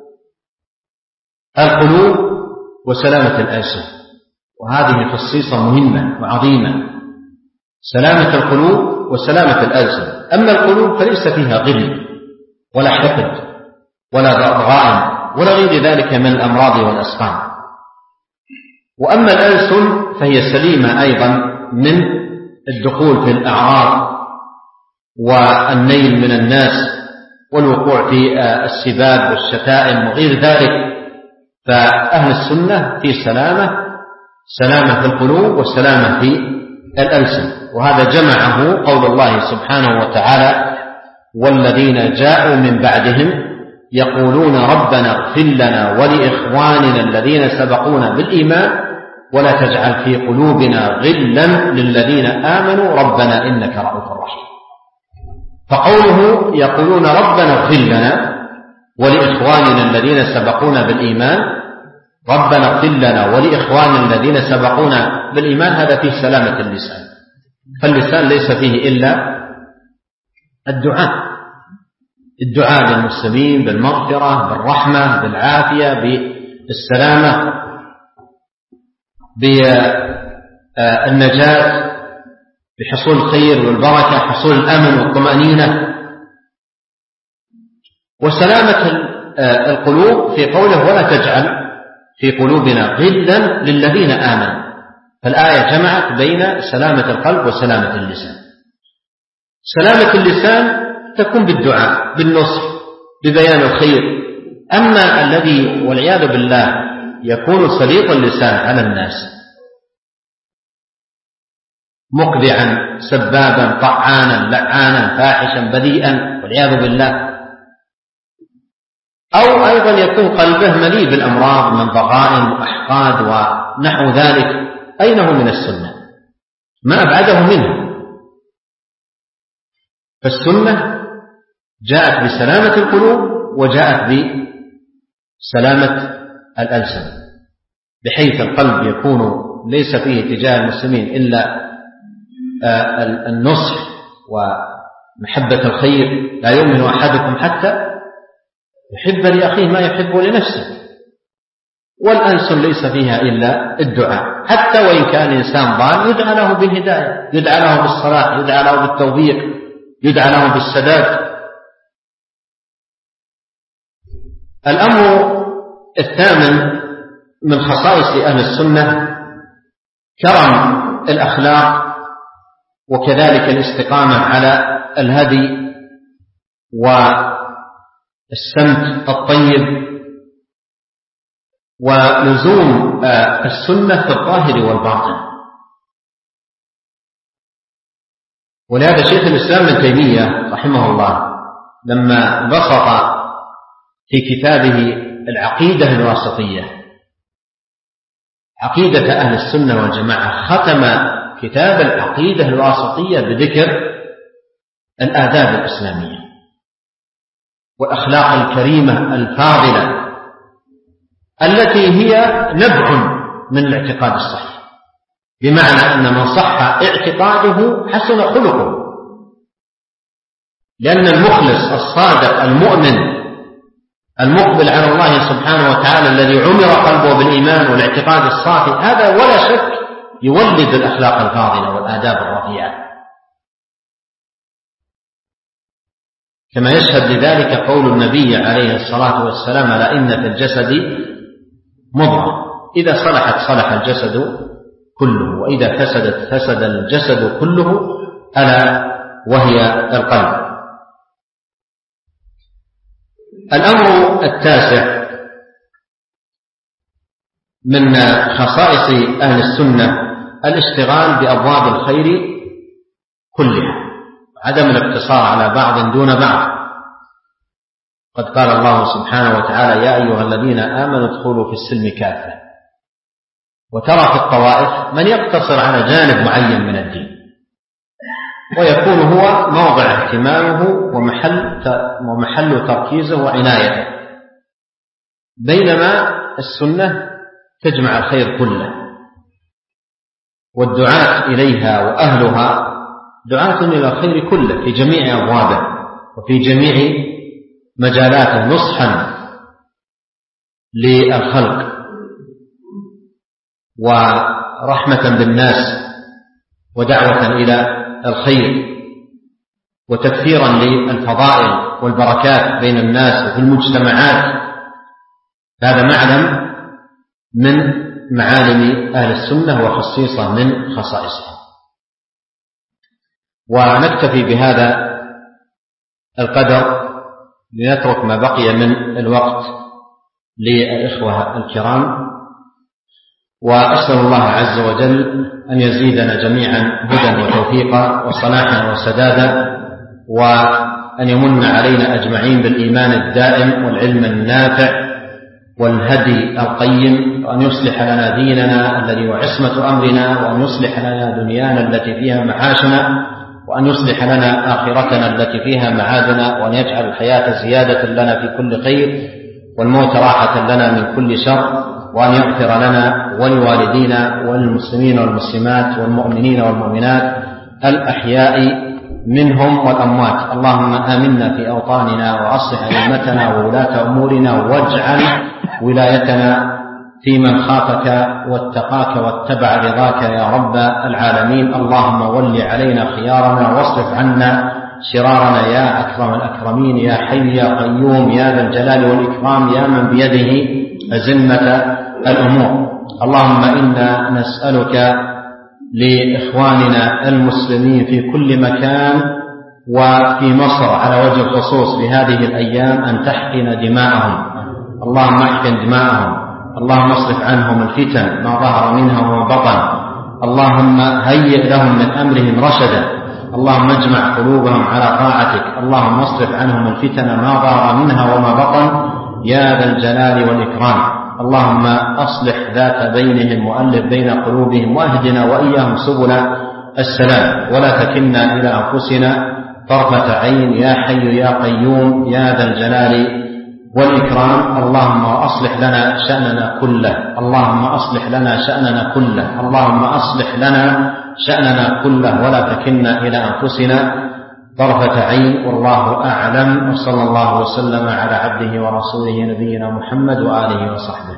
القلوب وسلامة الألسن، وهذه خصيصة مهمة وعظيمة، سلامة القلوب وسلامة الألسن. أما القلوب فليس فيها غل ولا حقد ولا ضغائن ولا غير ذلك من الأمراض والأسقام. وأما الألسن فهي سليمة أيضا من الدخول في الأعراض والنيل من الناس والوقوع في السباب والشتائم وغير ذلك. فأهل السنة في سلامة في القلوب والسلامة في الألسن، وهذا جمعه قول الله سبحانه وتعالى: والذين جاءوا من بعدهم يقولون ربنا اغفر لنا ولإخواننا الذين سبقونا بالإيمان ولا تجعل في قلوبنا غلا للذين آمنوا ربنا إنك رؤوف رحيم. فقوله يقولون ربنا اغفر لنا ولإخواننا الذين سبقونا بالإيمان، ربنا اغفر لنا ولإخواننا الذين سبقونا بالإيمان، هذا فيه سلامة اللسان، فاللسان ليس فيه إلا الدعاء، بالدعاء للمسلمين بالمغفرة بالرحمة بالعافية بالسلامة بالنجاة بحصول الخير والبركة، حصول الأمن والطمأنينة وسلامة القلوب في قوله ولا تجعل في قلوبنا غلا للذين آمنوا. فالآية جمعت بين سلامة القلب وسلامة اللسان. سلامة اللسان تكون بالدعاء بالنصح ببيان الخير. أما الذي والعياذ بالله يكون سليط اللسان على الناس مقذعا سبابا طعانا لعانا فاحشا بذيئا والعياذ بالله، أو أيضا يكون قلبه مليء بالأمراض من ضغائن وأحقاد ونحو ذلك، أين هو من السنة؟ ما أبعده منه. فالسنة جاءت بسلامة القلوب وجاءت بسلامة الألسن، بحيث القلب يكون ليس فيه تجاه المسلمين إلا النصح ومحبة الخير. لا يؤمن أحدكم حتى يحب لأخيه ما يحب لنفسه. والألسن ليس فيها إلا الدعاء، حتى وإن كان إنسان ضال يدعى له بالهداية، يدعى له بالصلاح، يدعى له بالتوفيق، يدعى له بالسداد. الأمر الثامن من خصائص أهل السنة كرم الأخلاق، وكذلك الاستقامة على الهدي والسمت الطيب، ولزوم السنة في الظاهر والباطن. ولهذا شيخ الإسلام ابن تيمية رحمه الله لما بسط في كتابه العقيدة الواسطية عقيدة أهل السنة والجماعة، ختم كتاب العقيدة الواسطية بذكر الآداب الإسلامية والأخلاق الكريمة الفاضلة التي هي نبع من الاعتقاد الصحيح، بمعنى أن من صح اعتقاده حسن خلقه، لأن المخلص الصادق المؤمن المقبل على الله سبحانه وتعالى الذي عمر قلبه بالإيمان والاعتقاد الصافي، هذا ولا شك يولد الأخلاق الفاضلة والآداب الرفيعة، كما يشهد لذلك قول النبي عليه الصلاة والسلام ألا إن في الجسد مضغة إذا صلحت صلح الجسد كله وإذا فسدت فسد الجسد كله ألا وهي القلب. الأمر التاسع من خصائص أهل السنة الاشتغال بأبواب الخير كلها، عدم الاقتصار على بعض دون بعض. قد قال الله سبحانه وتعالى يا أيها الذين آمنوا ادخلوا في السلم كافة. وترى في الطوائف من يقتصر على جانب معين من الدين ويكون هو موضع اهتمامه ومحل تركيزه وعنايته، بينما السنة تجمع الخير كله، والدعاة إليها وأهلها دعاة إلى الخير كله في جميع أبوابه وفي جميع مجالاته، نصحا للخلق ورحمة بالناس ودعوة إلى الخير وتكثيرا للفضائل والبركات بين الناس وفي المجتمعات. هذا معلم من معالم أهل السنة وخصيصة من خصائصها. ونكتفي بهذا القدر لنترك ما بقي من الوقت للإخوة الكرام، وأسأل الله عز وجل أن يزيدنا جميعا هدى وتوفيقا وصلاحا وسدادا، وأن يمن علينا أجمعين بالإيمان الدائم والعلم النافع والهدي القيم، وأن يصلح لنا ديننا الذي هو عصمة أمرنا، وأن يصلح لنا دنيانا التي فيها معاشنا، وأن يصلح لنا آخرتنا التي فيها معادنا، وأن يجعل الحياة زيادة لنا في كل خير والموت راحة لنا من كل شر، وأن يغفر لنا ولوالدينا والمسلمين والمسلمات والمؤمنين والمؤمنات الأحياء منهم والأموات. اللهم آمنا في أوطاننا وأصلح أئمتنا وولاة أمورنا واجعل ولايتنا في من خافك واتقاك واتبع رضاك يا رب العالمين. اللهم ول علينا خيارنا واصرف عنا شرارنا يا أكرم الأكرمين يا حي يا قيوم يا ذا الجلال والإكرام يا من بيده أزمة الأمور. اللهم إنا نسألك لإخواننا المسلمين في كل مكان وفي مصر على وجه الخصوص في هذه الأيام أن تحقن دماءهم. اللهم احقن دماءهم. اللهم اصرف عنهم الفتن ما ظهر منها وما بطن. اللهم هيئ لهم من أمرهم رشدا. اللهم اجمع قلوبهم على طاعتك. اللهم اصرف عنهم الفتن ما ظهر منها وما بطن يا ذا الجلال والإكرام. اللهم أصلح ذات بينهم وألف بين قلوبهم واهدنا وإياهم سبل السلام ولا تكلنا إلى أنفسنا طرفة عين يا حي يا قيوم يا ذا الجلال والإكرام. اللهم أصلح لنا شأننا كله. اللهم أصلح لنا شأننا كله. اللهم أصلح لنا شأننا كله ولا تكلنا إلى أنفسنا طرفة عين. والله أعلم. وصلى الله وسلم على عبده ورسوله نبينا محمد وآله وصحبه.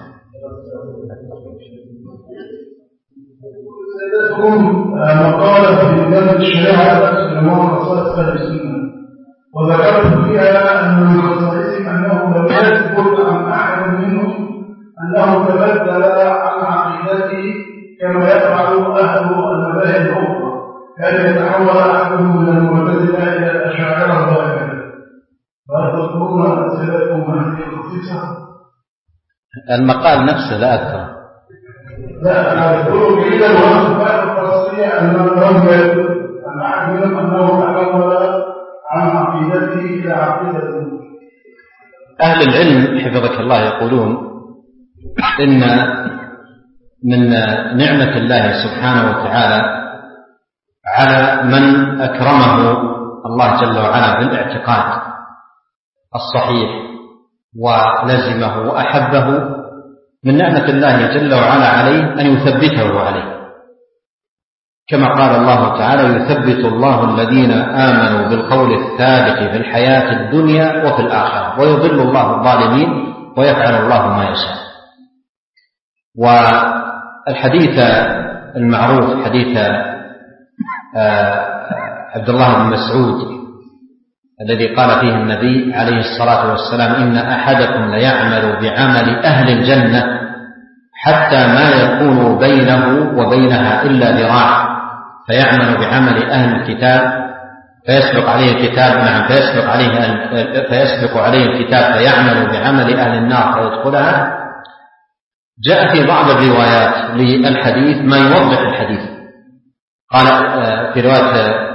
مقالة في بلاد الشريعة الإمام رسول السنة وذكرت فيها أن من خصائصهم أنه لم يثبت عن أحد منهم أنه تبدل عن عقيدته كما يفعل أهل المذاهب الأخرى، كان يتحول أحدهم من المعتزلة إلى الأشاعرة الظاهرة. فهل تذكرون أسئلتكم هذه الخصيصة؟ المقال نفسه لا أذكر. لا أنا أقول إلى الوصفات الخاصية أنهم يثبت أن أحد منهم أنه تحول عن عقيدته إلى عقيدته. أهل العلم حفظك الله يقولون إن من نعمة الله سبحانه وتعالى على من أكرمه الله جل وعلا بالاعتقاد الصحيح ولزمه وأحبه، من نعمة الله جل وعلا عليه أن يثبته عليه، كما قال الله تعالى: يثبت الله الذين آمنوا بالقول الثابت في الحياة الدنيا وفي الآخرة ويضل الله الظالمين ويفعل الله ما يشاء. والحديث المعروف حديث عبد الله بن مسعود الذي قال فيه النبي عليه الصلاة والسلام: إن أحدكم ليعمل بعمل أهل الجنة حتى ما يكون بينه وبينها إلا ذراع، فيعمل بعمل أهل الكتاب فيسبق عليه الكتاب فيسبق عليه الكتاب فيعمل بعمل أهل النار فيدخلها. جاء في بعض الروايات للحديث ما يوضح الحديث. قال في رواية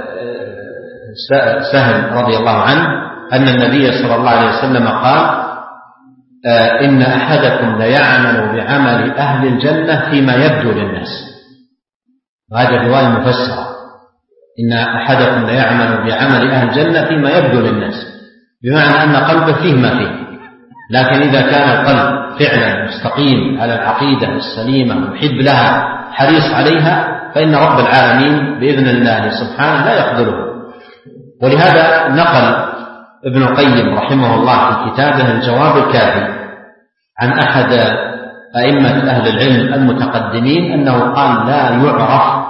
سهل رضي الله عنه أن النبي صلى الله عليه وسلم قال: إن أحدكم ليعمل بعمل أهل الجنة فيما يبدو للناس. وهذه الرواية مفسرة: إن أحدكم ليعمل بعمل أهل الجنة فيما يبدو للناس، بمعنى أن قلبه فيه ما فيه. لكن إذا كان القلب فعلا مستقيم على العقيدة السليمة محب لها حريص عليها، فإن رب العالمين بإذن الله سبحانه لا يخذله. ولهذا نقل ابن القيم رحمه الله في كتابه الجواب الكافي عن أحد أئمة أهل العلم المتقدمين أنه قال: لا يعرف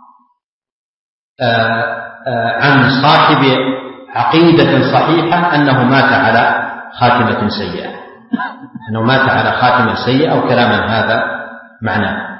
عن صاحب عقيدة صحيحة أنه مات على خاتمة سيئة، أنه مات على خاتمة سيئة أو كلاما هذا معناه.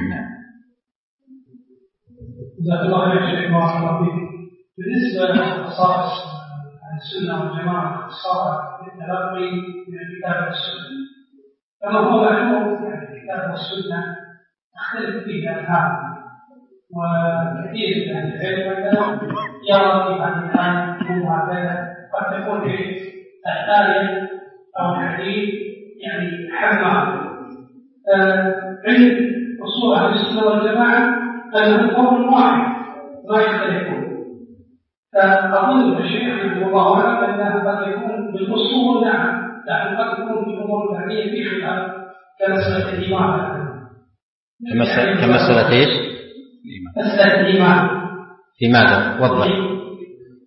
جزاك الله خير شيخ بارك الله فيك. بالنسبة لخصائص السنة والجماعة الصالح في التلقي من الكتاب والسنة، كما هو معلوم يعني الكتاب والسنة تختلف فيه الأفهام، وكثير من العلم يرى في هذه الآية يكون هكذا، قد تكون في الآية أو الحديث يعني حمام. علم أصول أهل السنة والجماعة أنه قول واحد ما يختلفون. فأقول الشيخ رحمه الله أنه قد يكون بالأصول نعم، لكن قد يكون في الأمور الفعلية في خلاف كمسألة الإيمان. كمسألة إيش؟ مسألة الإيمان. في ماذا؟ وضح.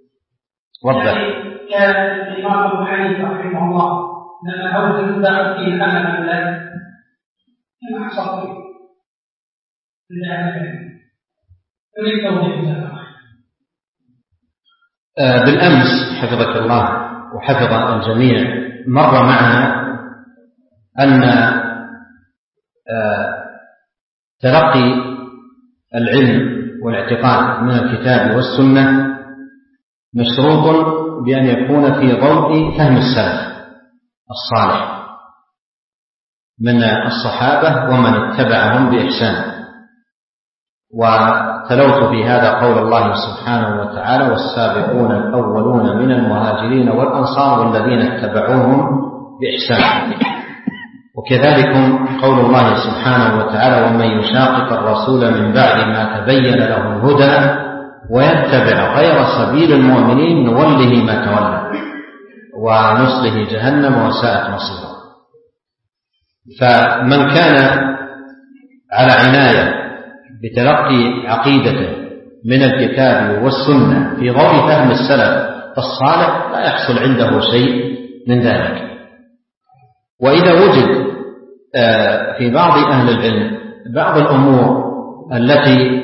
وضح. يعني كان الإمام أبو حنيفة رحمه الله لما أول دخل فيه الأمل بالله كما حصل فيه بالأمس حفظك الله وحفظ الجميع مر معنا أن تلقي العلم والاعتقاد من الكتاب والسنة مشروط بأن يكون في ضوء فهم السلف الصالح من الصحابة ومن اتبعهم بإحسان. وتلوت في هذا قول الله سبحانه وتعالى: والسابقون الأولون من المهاجرين والأنصار والذين اتبعوهم بإحسان. وكذلك قول الله سبحانه وتعالى: ومن يشاقق الرسول من بعد ما تبين له الهدى ويتبع غير سبيل المؤمنين نوله ما تولى ونصله جهنم وساءت مصيرا. فمن كان على عناية بتلقي عقيدته من الكتاب والسنة في ضوء فهم السلف الصالح لا يحصل عنده شيء من ذلك. وإذا وجد في بعض أهل العلم بعض الأمور التي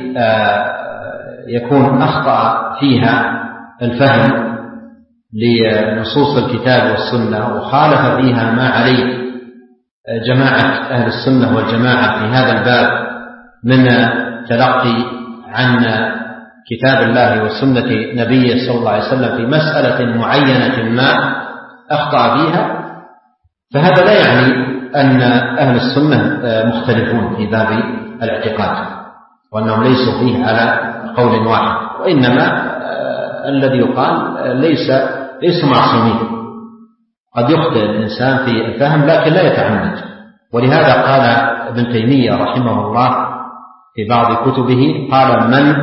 يكون أخطأ فيها الفهم لنصوص الكتاب والسنة وخالف فيها ما عليه جماعة أهل السنة والجماعة في هذا الباب من تلقي عن كتاب الله وسنة نبيه صلى الله عليه وسلم في مسألة معينة ما أخطأ فيها، فهذا لا يعني أن أهل السنة مختلفون في باب الاعتقاد وأنهم ليسوا فيه على قول واحد، وإنما الذي يقال ليسوا معصومين. قد يخطئ الإنسان في الفهم لكن لا يتعمد. ولهذا قال ابن تيمية رحمه الله في بعض كتبه قال: من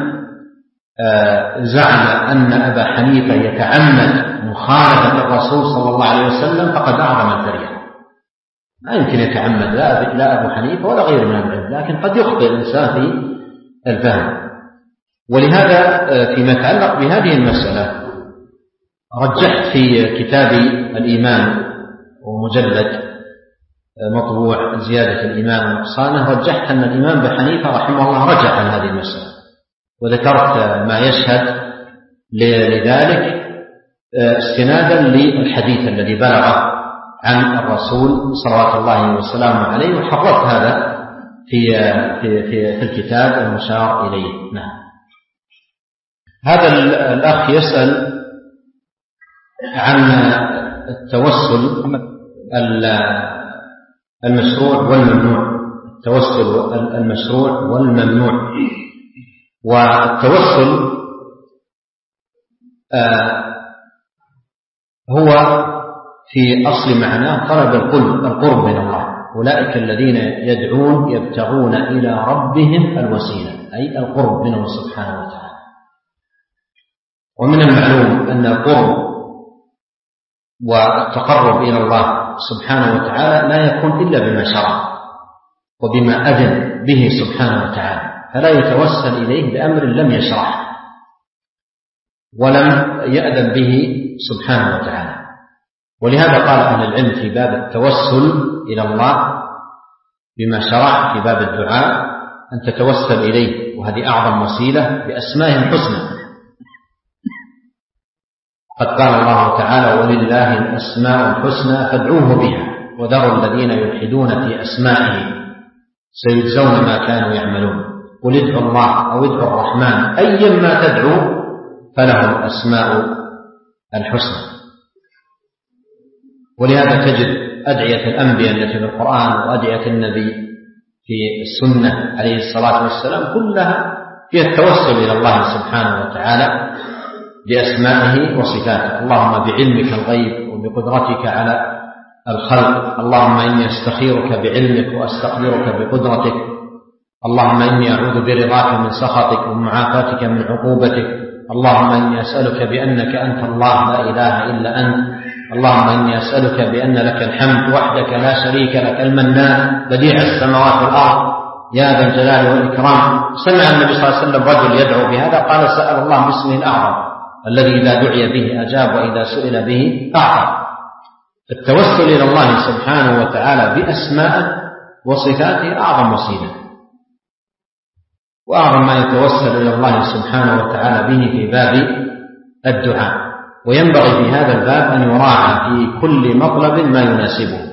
زعم أن أبا حنيفة يتعمد مخالفة الرسول صلى الله عليه وسلم فقد أعظم الفريق. ما يمكن يتعمد لا أبو حنيفة ولا غيره من العلم، لكن قد يخطئ الإنسان في الفهم. ولهذا فيما يتعلق بهذه المسألة رجحت في كتاب الإيمان ومجلد مطبوع زيادة الإيمان ونقصانه، رجحت أن الإمام أبي حنيفة رحمه الله رجع عن هذه المسألة، وذكرت ما يشهد لذلك استنادا للحديث الذي بلغ عن الرسول صلوات الله وسلامه عليه، وحررت هذا في الكتاب المشار إليه. نعم. هذا الأخ يسأل عن التوسل المشروع والممنوع. التوسل المشروع والممنوع. والتوسل هو في أصل معناه طلب القرب من الله. أولئك الذين يدعون يبتغون إلى ربهم الوسيلة، أي القرب منه سبحانه وتعالى. ومن المعلوم أن القرب والتقرب إلى الله سبحانه وتعالى لا يكون إلا بما شرع وبما أذن به سبحانه وتعالى، فلا يتوسل إليه بأمر لم يشرع ولم يأذن به سبحانه وتعالى. ولهذا قال أهل العلم في باب التوسل إلى الله بما شرع في باب الدعاء أن تتوسل إليه، وهذه أعظم وسيلة بأسمائه الحسنى. قد قال الله تعالى: ولله الأسماء الحسنى فادعوه بها وذروا الذين يلحدون في أسمائه سيجزون ما كانوا يعملون. قل ادعوا الله أو ادعوا الرحمن أيما تدعوا فله الأسماء الحسنى. ولهذا تجد أدعية الأنبياء التي في القرآن وأدعية النبي في السنة عليه الصلاة والسلام كلها فيها التوسل إلى الله سبحانه وتعالى بأسمائه وصفاته. اللهم بعلمك الغيب وبقدرتك على الخلق، اللهم إني أستخيرك بعلمك وأستقدرك بقدرتك، اللهم إني أعوذ برضاك من سخطك ومعافاتك من عقوبتك، اللهم إني أسألك بأنك أنت الله لا إله إلا أنت، اللهم إني أسألك بأن لك الحمد وحدك لا شريك لك المنان بديع السماوات والأرض يا ذا الجلال والإكرام. سمع النبي صلى الله عليه وسلم رجل يدعو بهذا قال: سأل الله باسمه الأعظم الذي إذا دعي به أجاب وإذا سئل به أعطى. التوسل إلى الله سبحانه وتعالى بأسمائه وصفاته أعظم وسيلة، وأعظم ما يتوسل إلى الله سبحانه وتعالى به في باب الدعاء. وينبغي في هذا الباب أن يراعى في كل مطلب ما يناسبه.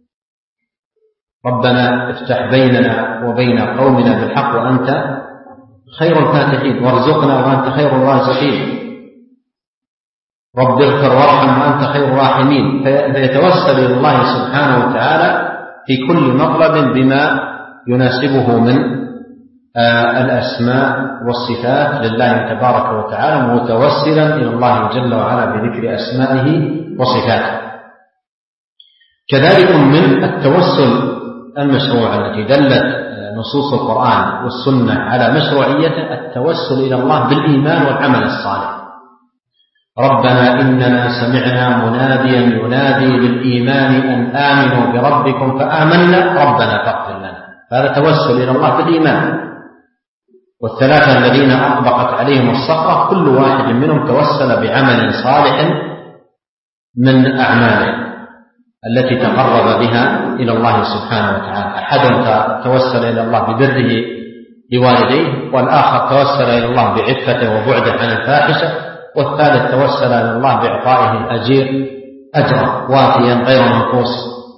ربنا افتح بيننا وبين قومنا بالحق وأنت خير الفاتحين، وارزقنا وأنت خير الرازقين، رب اغفر وارحم وأنت خير الراحمين. فيتوسل إلى الله سبحانه وتعالى في كل مطلب بما يناسبه من الأسماء والصفات لله تبارك وتعالى، متوسلا إلى الله جل وعلا بذكر أسمائه وصفاته. كذلك من التوسل المشروع التي دلت نصوص القرآن والسنة على مشروعيته التوسل إلى الله بالإيمان والعمل الصالح. ربنا إننا سمعنا مناديا ينادي للإيمان أن آمنوا بربكم فآمنا ربنا فاغفر لنا. هذا توسل إلى الله بالإيمان. والثلاثة الذين أطبقت عليهم الصخرة كل واحد منهم توسل بعمل صالح من أعماله التي تقرب بها إلى الله سبحانه وتعالى. أحدهم توسل إلى الله ببره لوالديه، والآخر توسل إلى الله بعفته وبعده عن الفاحشة، والثالث توسل إلى الله بإعطائه الأجير أجرا وافيا غير منقوص.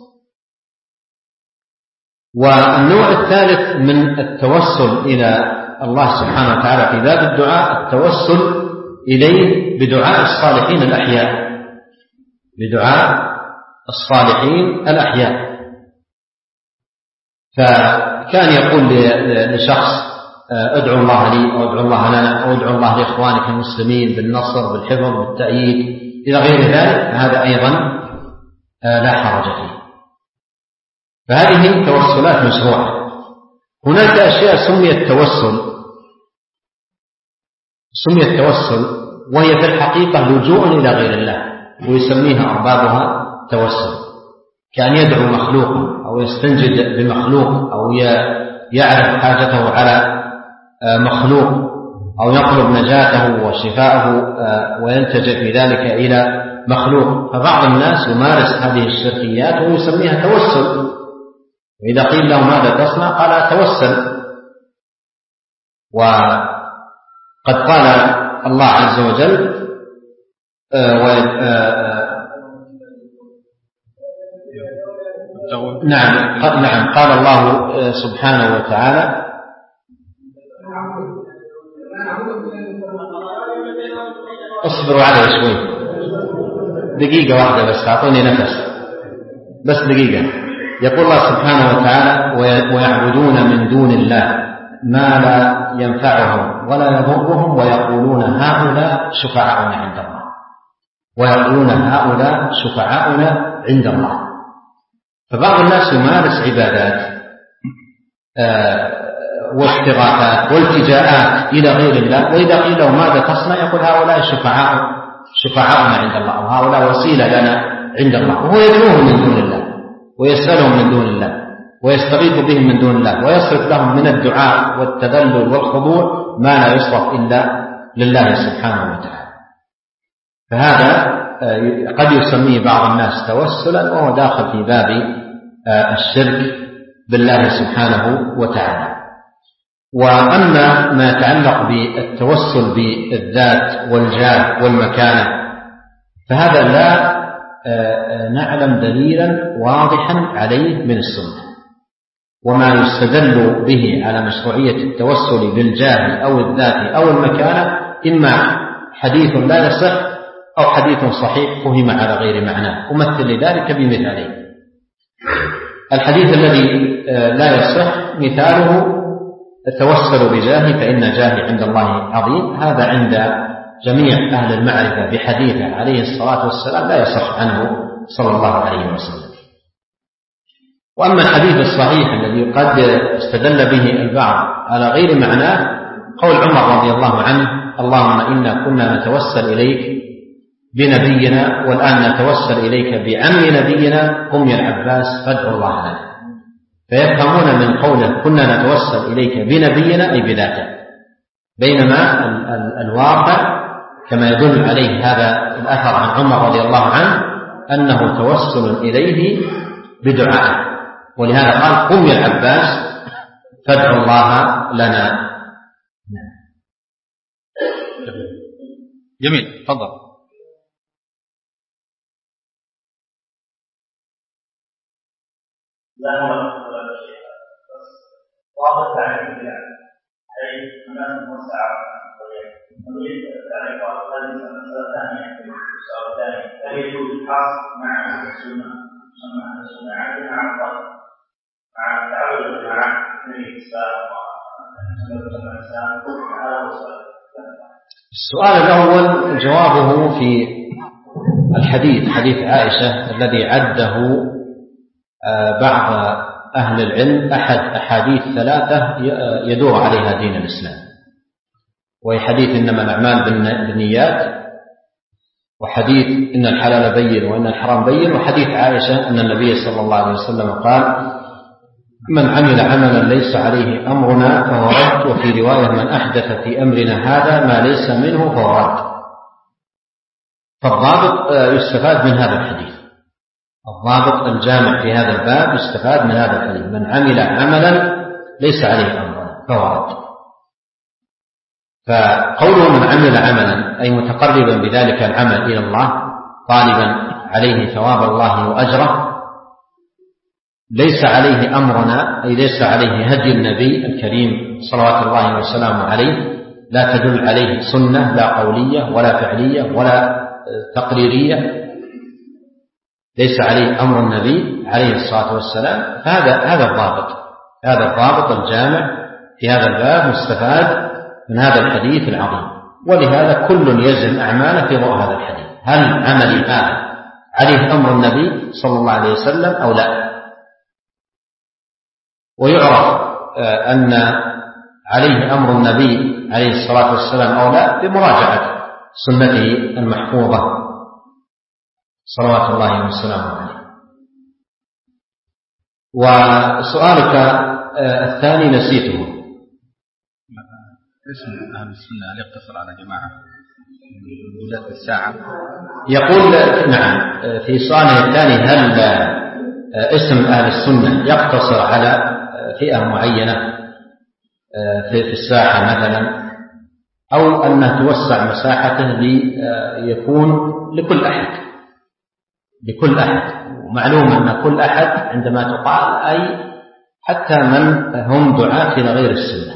والنوع الثالث من التوسل إلى الله سبحانه وتعالى في باب الدعاء التوسل إليه بدعاء الصالحين الأحياء، بدعاء الصالحين الأحياء. فكان يقول لشخص ادعو الله لي أو ادعو الله لنا أو ادعو الله لإخوانك المسلمين بالنصر بالحفظ بالتأييد إلى غير ذلك، هذا أيضا لا حرج فيه. فهذه توسلات مشروعة. هناك أشياء سميت توسل وهي في الحقيقة لجوء إلى غير الله، ويسميها أربابها توسل، كأن يدعو مخلوقا أو يستنجد بمخلوق أو يعرف حاجته على مخلوق أو يطلب نجاته وشفاءه ويلتجئ في ذلك إلى مخلوق. فبعض الناس يمارس هذه الشركيات ويسميها توسل، وإذا قيل له ماذا تصنع قال أتوسل. وقد قال الله عز وجل نعم قال الله سبحانه وتعالى اصبروا علي شوي دقيقة واحدة بس، أعطوني نفس بس دقيقة. يقول الله سبحانه وتعالى ويعبدون من دون الله ما لا ينفعهم ولا يضرهم ويقولون هؤلاء شفعاؤنا عند الله، ويقولون هؤلاء شفعاؤنا عند الله. فبعض الناس يمارس عبادات واستغاثات والتجاءات إلى غير الله، وإذا قيل له ماذا تصنع يقول هؤلاء شفعاؤنا عند الله، وهؤلاء وسيلة لنا عند الله، وهو يدعوهم من دون الله ويسألهم من دون الله ويستغيث بهم من دون الله ويصرف لهم من الدعاء والتذلل والخضوع ما لا يصرف إلا لله سبحانه وتعالى. فهذا قد يسميه بعض الناس توسلا، وهو داخل في باب الشرك بالله سبحانه وتعالى. وأما ما يتعلق بالتوسل بالذات والجاه والمكانة فهذا لا نعلم دليلا واضحا عليه من السنة. وما يستدل به على مشروعية التوسل بالجاه أو الذات أو المكانة إما حديث لا يصح أو حديث صحيح فهم على غير معناه. أمثل لذلك بمثالين. الحديث الذي لا يصح مثاله التوسل بجاهي فإن جاهي عند الله عظيم، هذا عند جميع أهل المعرفة بحديثه عليه الصلاة والسلام لا يصح عنه صلى الله عليه وسلم. وأما الحديث الصحيح الذي قد استدل به البعض على غير معناه قول عمر رضي الله عنه اللهم إنا كنا نتوسل إليك بنبينا والآن نتوسل إليك بعم نبينا أم العباس فادعوا الله لنا. فيفهمون من قوله كنا نتوسل إليك بنبينا أي بذاته، بينما الواقع كما يدل عليه هذا الأثر عن عمر رضي الله عنه أنه توسل إليه بدعائه، ولهذا قال قم يا العباس فادعوا الله لنا. جميل، تفضل. واضح تعريف البدع أي الناس الموسعة نريد تعريف هذه المسألة الثانية. السؤال الثاني هل يجوز الحصر مع السنة عندنا عن الطريق مع تعود الجماعة في الإسلام السؤال الأول جوابه في الحديث، حديث عائشة الذي عده بعض أهل العلم أحد أحاديث 3 يدور عليها دين الإسلام، وهي حديث إنما الأعمال بالنيات، وحديث إن الحلال بين وإن الحرام بين، وحديث عائشة أن النبي صلى الله عليه وسلم قال من عمل عملا ليس عليه أمرنا فهو رد، وفي رواية من أحدث في أمرنا هذا ما ليس منه فهو رد. فالضابط يستفاد من هذا الحديث، الضابط الجامع في هذا الباب يستفاد من هذا الحديث من عمل عملا ليس عليه أمرنا فهو رد. فقوله من عمل عملا أي متقربا بذلك العمل إلى الله طالبا عليه ثواب الله وأجره، ليس عليه أمرنا أي ليس عليه هدي النبي الكريم صلوات الله وسلامه عليه، لا تدل عليه سنة لا قولية ولا فعلية ولا تقريرية، ليس عليه أمر النبي عليه الصلاة والسلام. هذا الضابط الجامع في هذا الباب مستفاد من هذا الحديث العظيم، ولهذا كل يزن أعماله في ضوء هذا الحديث، هل عملي هذا عليه أمر النبي صلى الله عليه وسلم أو لا؟ ويعرف أن عليه أمر النبي عليه الصلاة والسلام أو لا بمراجعة سنته المحفوظة صلوات الله وسلامه عليه. وسؤالك الثاني نسيته. اسم أهل السنة هل يقتصر على جماعة وجودات الساعة؟ يقول نعم في سؤاله الثاني هل اسم أهل السنة يقتصر على فئة معينة في الساحة مثلا، أو أنها توسع مساحته ليكون لكل أحد. ومعلوم أن كل أحد عندما تقال أي حتى من هم دعاة إلى غير السنة.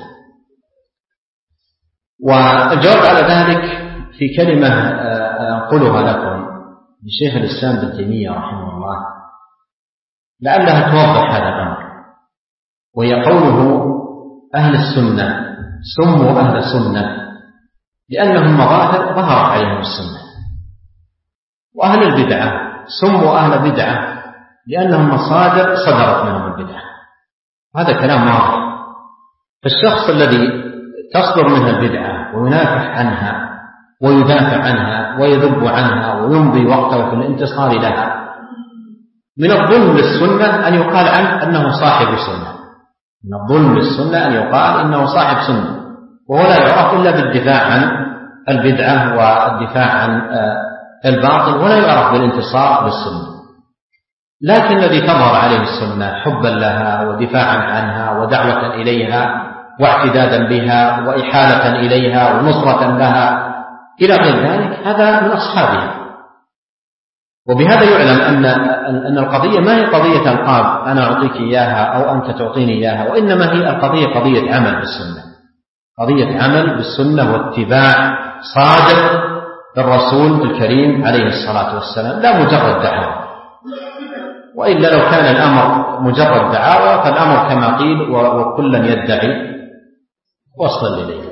والجواب على ذلك في كلمة أنقلها لكم لشيخ الإسلام ابن تيمية رحمه الله لعلها توضح هذا الأمر، وهي قوله أهل السنة سموا أهل السنة لأنهم مظاهر ظهرت عليهم السنة، وأهل البدعة سموا أهل بدعة لأنهم مصادر صدرت منهم البدعة. هذا كلام واضح. فالشخص الذي تصدر منها البدعة وينافح عنها ويدافع عنها ويذب عنها ويمضي وقته في الانتصار لها، من الظلم للسنة أن يقال عنه أنه صاحب سنة، من الظلم للسنة أن يقال إنه صاحب سنة، وهو لا يعرف إلا بالدفاع عن البدعة والدفاع عن الباطل، ولا يعرف بالانتصار للسنة. لكن الذي تظهر عليه السنة حبا لها ودفاعا عنها ودعوة إليها واعتدادا بها وإحالة إليها ونصرة لها إلى غير ذلك، هذا من أصحابها. وبهذا يعلم أن القضية ما هي قضية ألقاب أنا أعطيك إياها أو أنت تعطيني إياها، وإنما هي القضية قضية عمل بالسنة، قضية عمل بالسنة واتباع صادق للرسول الكريم عليه الصلاة والسلام، لا مجرد دعوة. وإلا لو كان الأمر مجرد دعاوى فالأمر كما قيل وكلا يدعي وصل إليه.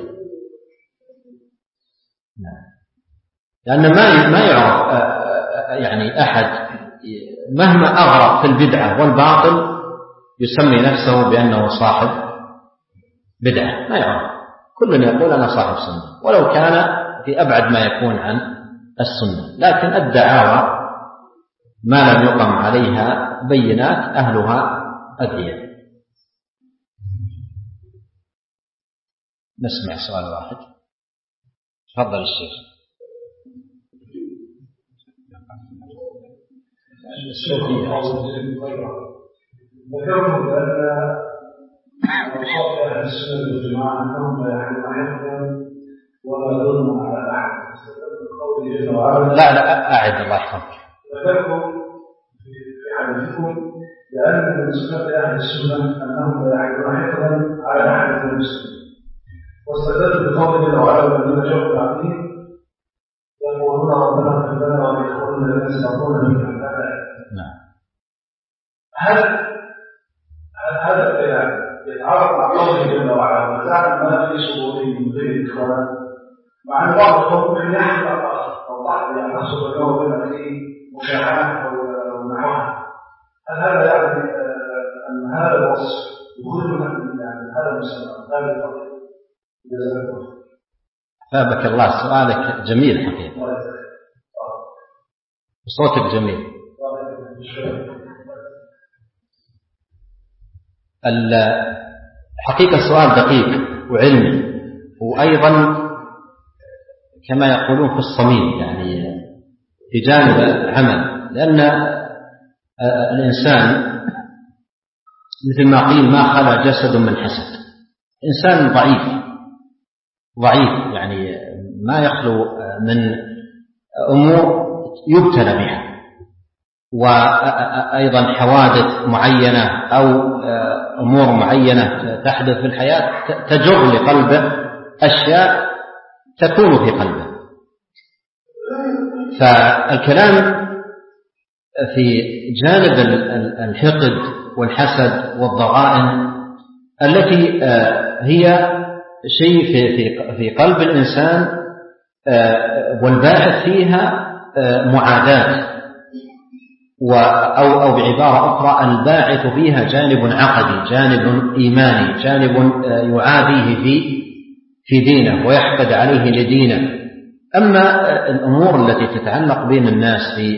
لأن ما يعرف يعني أحد مهما أغرق في البدعة والباطل يسمي نفسه بأنه صاحب بدعة، ما يعرف. كل يقول أنا صاحب سنة ولو كان في أبعد ما يكون عن السنة، لكن الدعاوى ما لم يقم عليها بينات أهلها أذية. نسمع سؤال واحد. تفضل الشيخ. الصوفية. ذكرتم بأن أوصاف أهل السنة والجماعة أنهم لا يحكمون ولا ظلم على أحد. لا أعد الله يحفظك. ذكرتم في حديثكم لأن من صفات أهل السنة أنهم لا يحكمون على أحد من المسلمين، واستدلوا بقول الله تعالى الذين جاءوا بعدهم يقولون ربنا اغفر لنا ولإخواننا الذين سبقونا بالإيمان. هل هذا الكلام يتعارض مع قوله جل وعلا وجعل ما في صدورهم من غير إخوان، مع أن بعض القوم كان يحمل أو بعض يحصل اليوم بما فيه مشاحنة أو نحوها؟ هل هذا يعني أن هذا الوصف يخرجنا من هذا المسمى هذا الفضل؟ ثابك الله، سؤالك جميل حقيقة، صوتك جميل. الحقيقة السؤال دقيق وعلمي، وأيضا كما يقولون في الصميم، يعني في جانب العمل، لأن الإنسان مثل ما قيل ما خلا جسد من حسد. إنسان ضعيف يعني ما يخلو من أمور يبتلى بها، وأيضا حوادث معينة أو أمور معينة تحدث في الحياة تجر لقلبه أشياء تكون في قلبه. فالكلام في جانب الحقد والحسد والضغائن التي هي شيء في قلب الإنسان، والباعث فيها معاداة، أو بعبارة أخرى الباعث فيها جانب عقدي، جانب إيماني، جانب يعاديه في دينه ويحقد عليه لدينه. أما الأمور التي تتعلق بين الناس في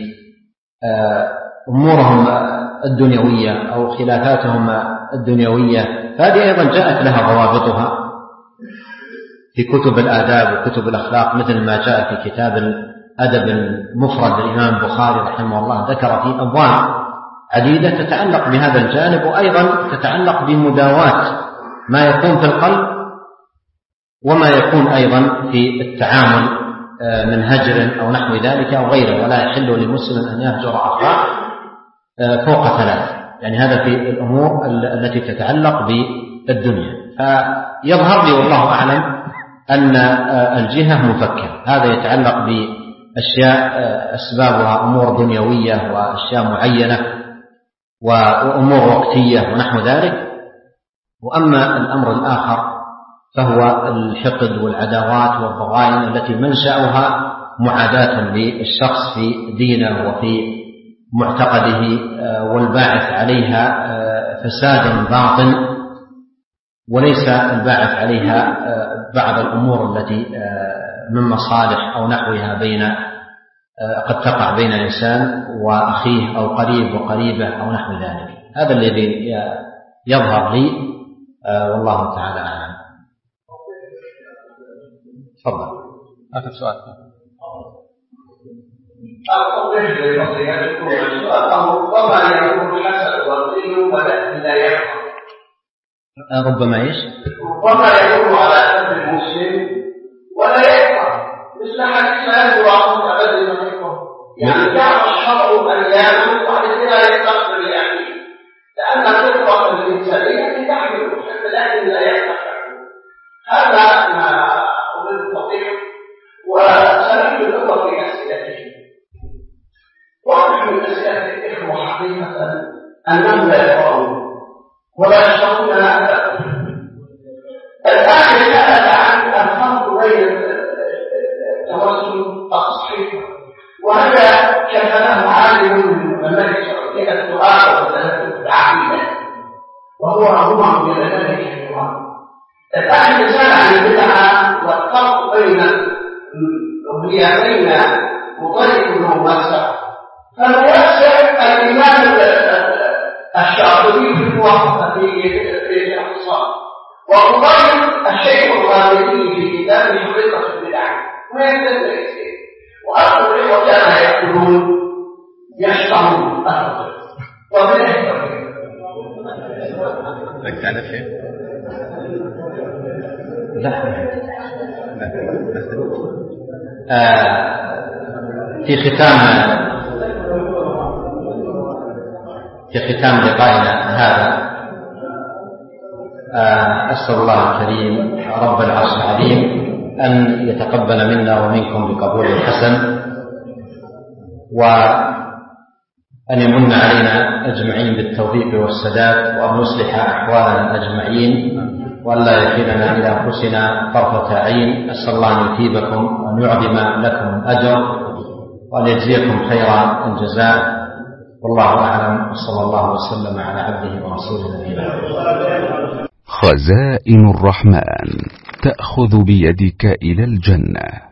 أمورهم الدنيوية أو خلافاتهم الدنيوية، فهذه أيضا جاءت لها ضوابطها في كتب الآداب وكتب الأخلاق، مثل ما جاء في كتاب الأدب المفرد للإمام البخاري رحمه الله، ذكر في أبواب عديدة تتعلق بهذا الجانب، وأيضا تتعلق بمداواة ما يكون في القلب وما يكون أيضا في التعامل من هجر أو نحو ذلك أو غيره. ولا يحل لمسلم أن يهجر أخاه فوق 3، يعني هذا في الأمور التي تتعلق بالدنيا. فيظهر لي والله أعلم أن الجهة مفكة، هذا يتعلق بأشياء أسبابها أمور دنيوية وأشياء معينة وأمور وقتية ونحو ذلك. وأما الأمر الآخر فهو الحقد والعداوات والضغائن التي منشأها معاداة للشخص في دينه وفي معتقده، والباعث عليها فساد باطن، وليس الباعث عليها بعض الأمور التي من مصالح أو نحوها قد تقع بين الإنسان وأخيه أو قريب وقريبه أو نحو ذلك. هذا الذي يظهر لي، والله تعالى أعلم. تفضل. آخر سؤال. ربما ايش؟ ربما يكون على قلب المسلم ولا يفهم، مثل حديث لا يراقب ابدا ما يفهم، يعني دعم الشرع ان يعمل وبعد كده يستقبل يعني، لان الفطره الانسانيه تحمل الحب لكن لا يستقبل. هذا ما اريد التوضيح، وسنجد النظر في اسئلته. واضح من اسئله الاخوه حقيقه انهم لا يفهمون ولا يشعرون هذا. الآن سأل عن الفرق بين التوسل الصحيح، وهذا كفله عالم من علماء السعودية الدعاء والتلفظ العقيدة، وهو عمر من ذلك الحوار. الآن سأل عن البدعة والفرق بين مطلق وموسع. فالموسع الإمام الشاطبي في الموافقة في الاختصار، وأضاف الشيخ الغامدي في كتابه حقيقة البدع ويتدرس. وأخذ وكان يقولون يشترون لك على شيء؟ لا. في ختام لقائنا هذا أسأل الله الكريم رب العرش العظيم أن يتقبل منا ومنكم بقبول حسن، وأن يمن علينا أجمعين بالتوفيق والسداد، وأن يصلح أحوالنا أجمعين، وأن لا يكلنا إلى أنفسنا طرفة عين. أسأل الله أن يثيبكم وأن يعظم لكم الأجر وأن يجزيكم خير الجزاء، والله أعلم، وصلى الله وسلم على عبده ورسوله نبينا. خزائن الرحمن تأخذ بيدك إلى الجنة.